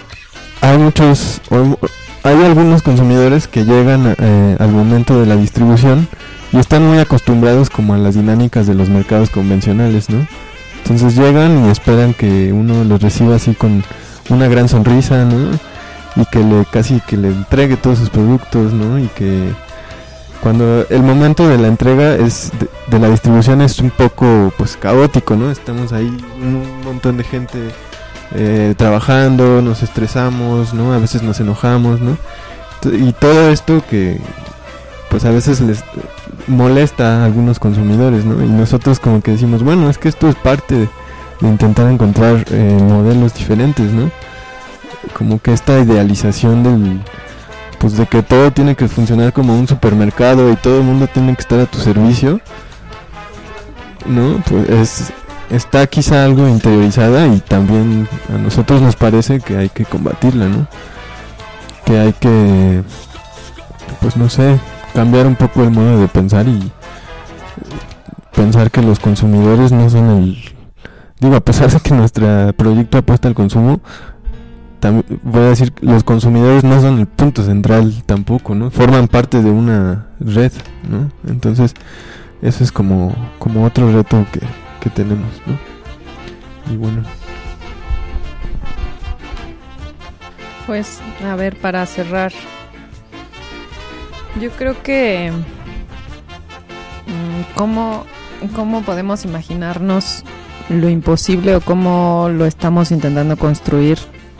hay algunos consumidores que llegan al momento de la distribución y están muy acostumbrados como a las dinámicas de los mercados convencionales, ¿no? Entonces llegan y esperan que uno los reciba así con una gran sonrisa, ¿no? Y que casi le entregue todos sus productos, ¿no? Y que cuando el momento de la entrega de la distribución es un poco pues caótico, ¿no? Estamos ahí un montón de gente trabajando, nos estresamos, ¿no? A veces nos enojamos, ¿no? Y todo esto que pues a veces les molesta a algunos consumidores, ¿no? Y nosotros como que decimos, bueno, es que esto es parte de intentar encontrar modelos diferentes, ¿no? Como que esta idealización pues de que todo tiene que funcionar como un supermercado y todo el mundo tiene que estar a tu servicio, ¿no? Pues está quizá algo interiorizada y también a nosotros nos parece que hay que combatirla, ¿no? Que hay que, pues no sé, cambiar un poco el modo de pensar y pensar que los consumidores no son a pesar de que nuestro proyecto apuesta al consumo, voy a decir, los consumidores no son el punto central tampoco, ¿no? Forman parte de una red, ¿no? Entonces, eso es como otro reto que tenemos, ¿no? Y bueno. Pues, a ver, para cerrar, yo creo que ¿cómo podemos imaginarnos lo imposible o cómo lo estamos intentando construir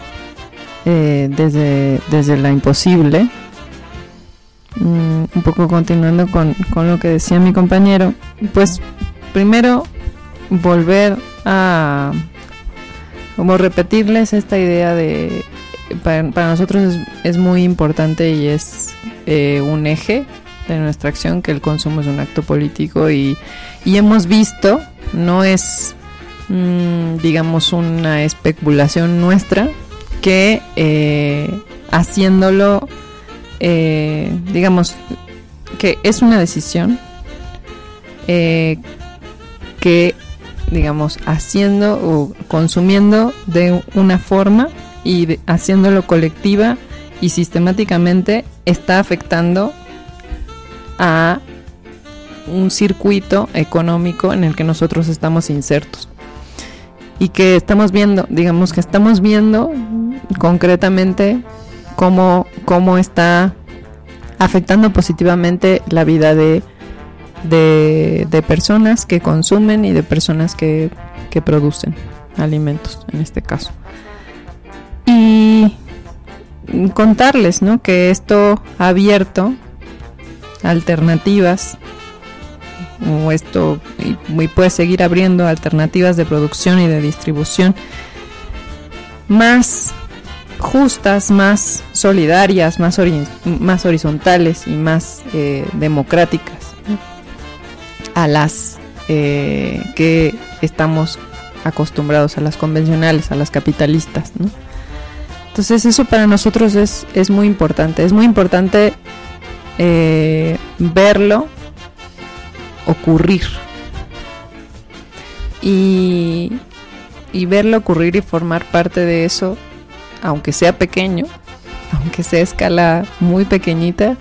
desde la imposible? Un poco continuando con lo que decía mi compañero, pues primero volver a como repetirles esta idea de para nosotros es muy importante y es un eje de nuestra acción que el consumo es un acto político y hemos visto, no es digamos una especulación nuestra, que haciéndolo digamos que es una decisión que digamos haciendo o consumiendo de una forma y haciéndolo colectiva y sistemáticamente está afectando a un circuito económico en el que nosotros estamos insertos y que estamos viendo, digamos que estamos viendo concretamente cómo está afectando positivamente la vida de de personas que consumen y de personas que producen alimentos, en este caso. Y contarles, ¿no?, que esto ha abierto alternativas, o esto y puede seguir abriendo alternativas de producción y de distribución más justas, más solidarias, más horizontales y más democráticas, ¿no?, a las que estamos acostumbrados, a las convencionales, a las capitalistas, ¿no? Entonces eso para nosotros es muy importante. Es muy importante verlo ocurrir y verlo ocurrir y formar parte de eso, aunque sea pequeño, aunque sea a escala muy pequeñita,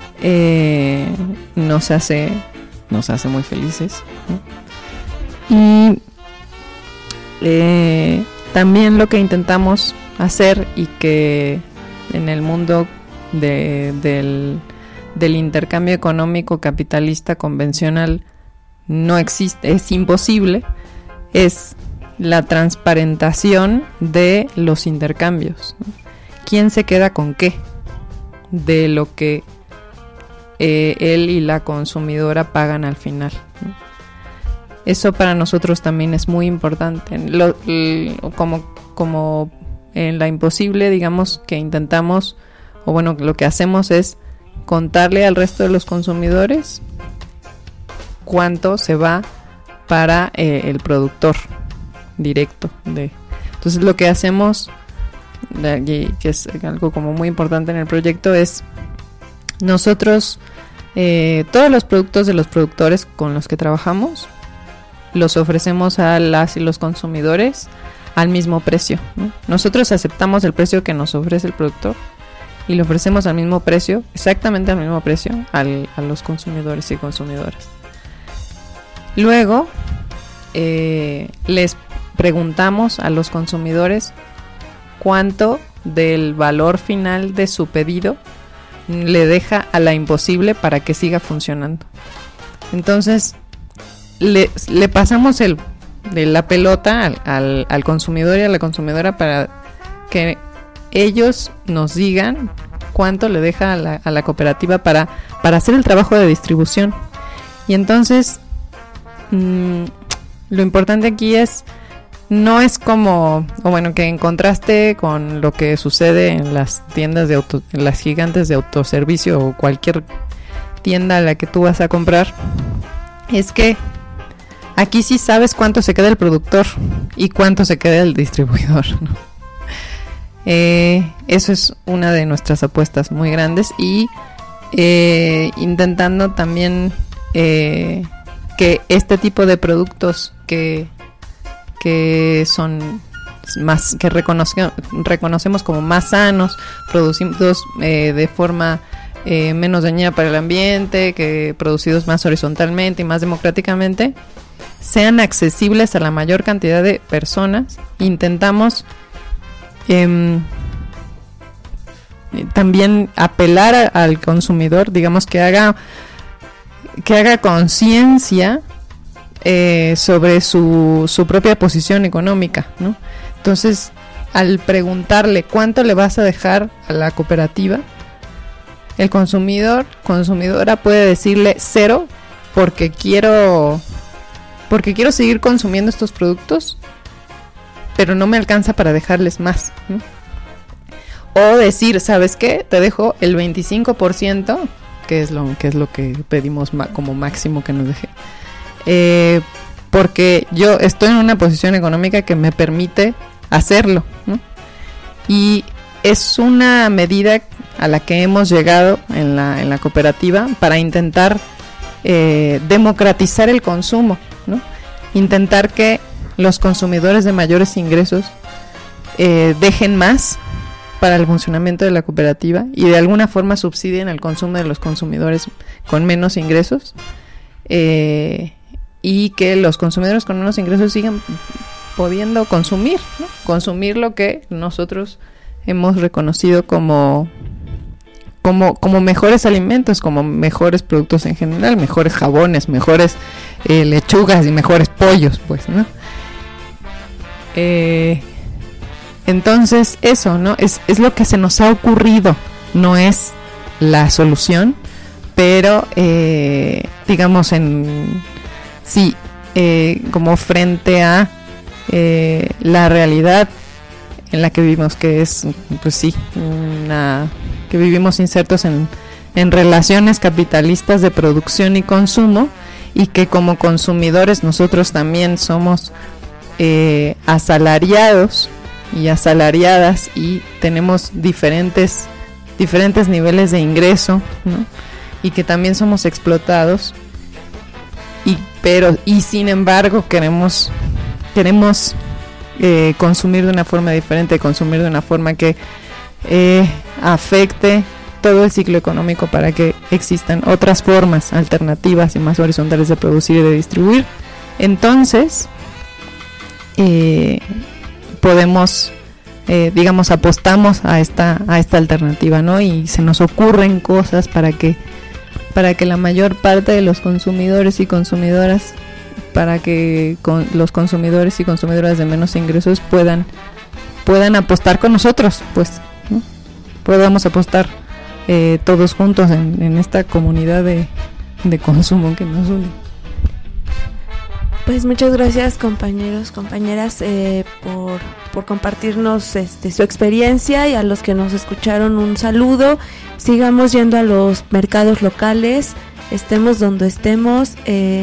nos hace muy felices, ¿no? Y también lo que intentamos hacer, y que en el mundo del intercambio económico capitalista convencional no existe, es imposible, es la transparentación de los intercambios, ¿no? ¿Quién se queda con qué de lo que él y la consumidora pagan al final, ¿no? Eso para nosotros también es muy importante. Como en La Imposible, digamos que intentamos, o bueno, lo que hacemos es contarle al resto de los consumidores cuánto se va para el productor directo. Entonces lo que hacemos, que es algo como muy importante en el proyecto, es nosotros todos los productos de los productores con los que trabajamos los ofrecemos a las y los consumidores al mismo precio, ¿no? Nosotros aceptamos el precio que nos ofrece el productor y lo ofrecemos al mismo precio, exactamente al mismo precio, a los consumidores y consumidoras. Luego les preguntamos a los consumidores cuánto del valor final de su pedido le deja a La Imposible para que siga funcionando. Entonces le pasamos la pelota al consumidor y a la consumidora para que ellos nos digan cuánto le deja a la cooperativa para hacer el trabajo de distribución. Y entonces lo importante aquí no es como, o bueno, que en contraste con lo que sucede en las tiendas en las gigantes de autoservicio o cualquier tienda a la que tú vas a comprar, es que aquí sí sabes cuánto se queda el productor y cuánto se queda el distribuidor, ¿no? Eso es una de nuestras apuestas muy grandes, y intentando también que este tipo de productos que son más, que reconocemos como más sanos, producidos de forma menos dañina para el ambiente, que producidos más horizontalmente y más democráticamente, sean accesibles a la mayor cantidad de personas. Intentamos también apelar al consumidor, digamos, que haga conciencia sobre su propia posición económica, ¿no? Entonces, al preguntarle cuánto le vas a dejar a la cooperativa, el consumidora puede decirle 0 porque quiero seguir consumiendo estos productos, pero no me alcanza para dejarles más, ¿no? O decir, ¿sabes qué? Te dejo el 25%, que es lo que pedimos como máximo que nos deje, porque yo estoy en una posición económica que me permite hacerlo, ¿no? Y es una medida a la que hemos llegado en la cooperativa para intentar democratizar el consumo, ¿no? Intentar que los consumidores de mayores ingresos dejen más para el funcionamiento de la cooperativa y de alguna forma subsidien el consumo de los consumidores con menos ingresos, y que los consumidores con menos ingresos sigan pudiendo consumir, ¿no? Consumir lo que nosotros hemos reconocido como como mejores alimentos, como mejores productos en general, mejores jabones, mejores lechugas y mejores pollos, pues, ¿no? Entonces eso, ¿no? Es lo que se nos ha ocurrido, no es la solución, pero digamos como frente a la realidad en la que vivimos, que es, pues sí, que vivimos insertos en relaciones capitalistas de producción y consumo, y que como consumidores nosotros también somos asalariados y asalariadas, y tenemos diferentes niveles de ingreso, ¿no? Y que también somos explotados, y sin embargo queremos consumir de una forma diferente, consumir de una forma que afecte todo el ciclo económico, para que existan otras formas alternativas y más horizontales de producir y de distribuir. Entonces podemos, digamos, apostamos a esta alternativa, ¿no? Y se nos ocurren cosas para que la mayor parte de los consumidores y consumidoras, para que los consumidores y consumidoras de menos ingresos puedan apostar con nosotros, pues, ¿no? Podamos apostar todos juntos en esta comunidad de consumo que nos une. Pues muchas gracias, compañeros, compañeras, por compartirnos su experiencia, y a los que nos escucharon un saludo. Sigamos yendo a los mercados locales, estemos donde estemos,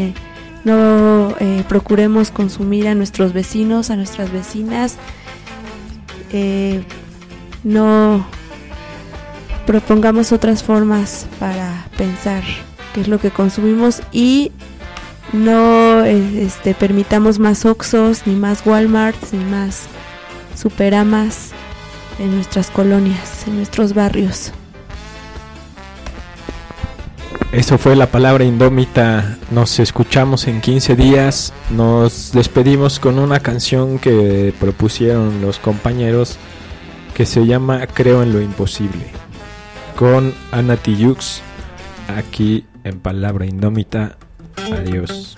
procuremos consumir a nuestros vecinos, a nuestras vecinas, no propongamos otras formas para pensar qué es lo que consumimos, y no permitamos más Oxxos, ni más Walmarts, ni más Superamas en nuestras colonias, en nuestros barrios. Eso fue la palabra indómita. Nos escuchamos en 15 días. Nos despedimos con una canción que propusieron los compañeros, que se llama Creo en lo imposible, con Ana Tijoux, aquí en Palabra Indómita. Adiós.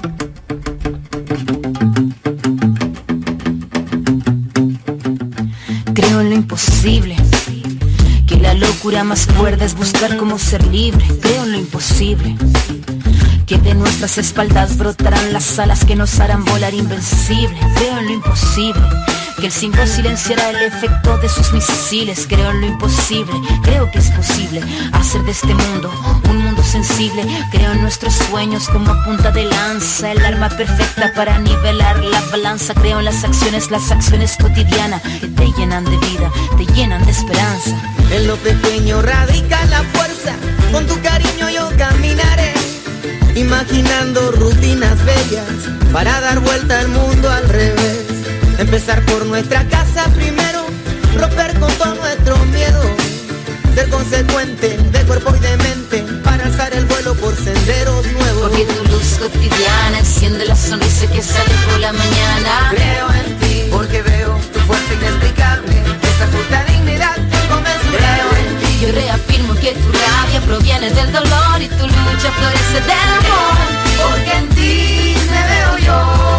Creo en lo imposible, que la locura más cuerda es buscar cómo ser libre. Creo en lo imposible, que de nuestras espaldas brotarán las alas que nos harán volar invencible. Creo en lo imposible, que el símbolo silenciará el efecto de sus misiles. Creo en lo imposible, creo que es posible hacer de este mundo un mundo sensible. Creo en nuestros sueños como punta de lanza, el arma perfecta para nivelar la balanza. Creo en las acciones cotidianas que te llenan de vida, te llenan de esperanza. En lo pequeño radica la fuerza, con tu cariño yo caminaré, imaginando rutinas bellas para dar vuelta al mundo al revés. Empezar por nuestra casa primero, romper con todo nuestro miedo, ser consecuente de cuerpo y de mente para alzar el vuelo por senderos nuevos. Porque tu luz cotidiana enciende la sonrisa que sale por la mañana. Creo en ti, porque veo tu fuerza inexplicable, esa justa dignidad inconmensurable. Creo en ti, yo reafirmo que tu rabia proviene del dolor y tu lucha florece del amor. Porque en ti me veo yo.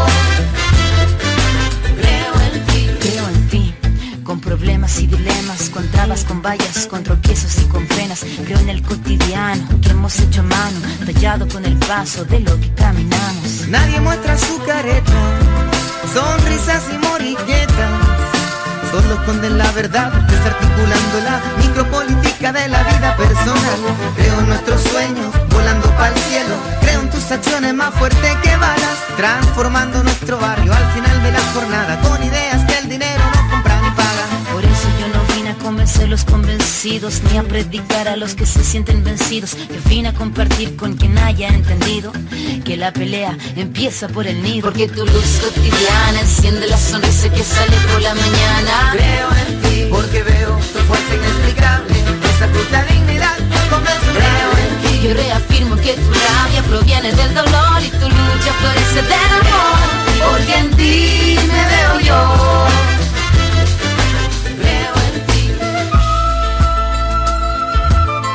Con problemas y dilemas, con trabas, con vallas, con tropiezos y con penas. Creo en el cotidiano que hemos hecho a mano, tallado con el paso de lo que caminamos. Nadie muestra su careta, sonrisas y morilletas, solo esconden la verdad, desarticulando la micropolítica de la vida personal. Creo en nuestros sueños, volando para el cielo. Creo en tus acciones más fuertes que balas, transformando nuestro barrio al final de la jornada, con ideas que el dinero no compra ni paga. Por eso yo no vine a convencer a los convencidos, ni a predicar a los que se sienten vencidos. Yo vine a compartir con quien haya entendido que la pelea empieza por el nido. Porque tu luz cotidiana enciende la sonrisa que sale por la mañana. Creo en ti, porque veo tu fuerza inexplicable, esa justa dignidad inconmensurable. Creo en ti, yo reafirmo que tu rabia proviene del dolor y tu lucha florece del amor. Porque en ti me veo yo. Creo en ti.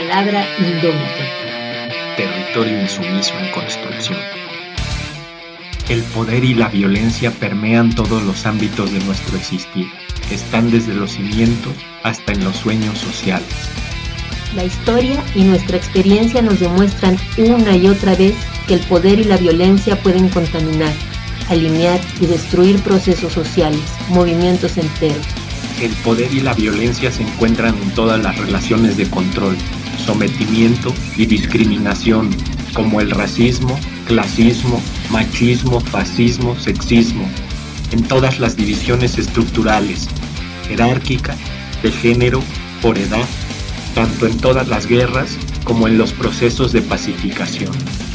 Palabra indómita. Territorio insumiso en construcción. El poder y la violencia permean todos los ámbitos de nuestro existir. Están desde los cimientos hasta en los sueños sociales. La historia y nuestra experiencia nos demuestran una y otra vez que el poder y la violencia pueden contaminar, alinear y destruir procesos sociales, movimientos enteros. El poder y la violencia se encuentran en todas las relaciones de control, sometimiento y discriminación, como el racismo, clasismo, machismo, fascismo, sexismo, en todas las divisiones estructurales, jerárquica, de género, por edad, tanto en todas las guerras como en los procesos de pacificación.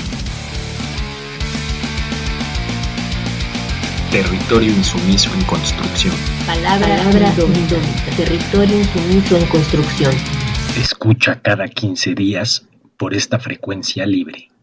Territorio insumiso en construcción. Palabra indómita. Territorio insumiso en construcción. Escucha cada 15 días por esta frecuencia libre.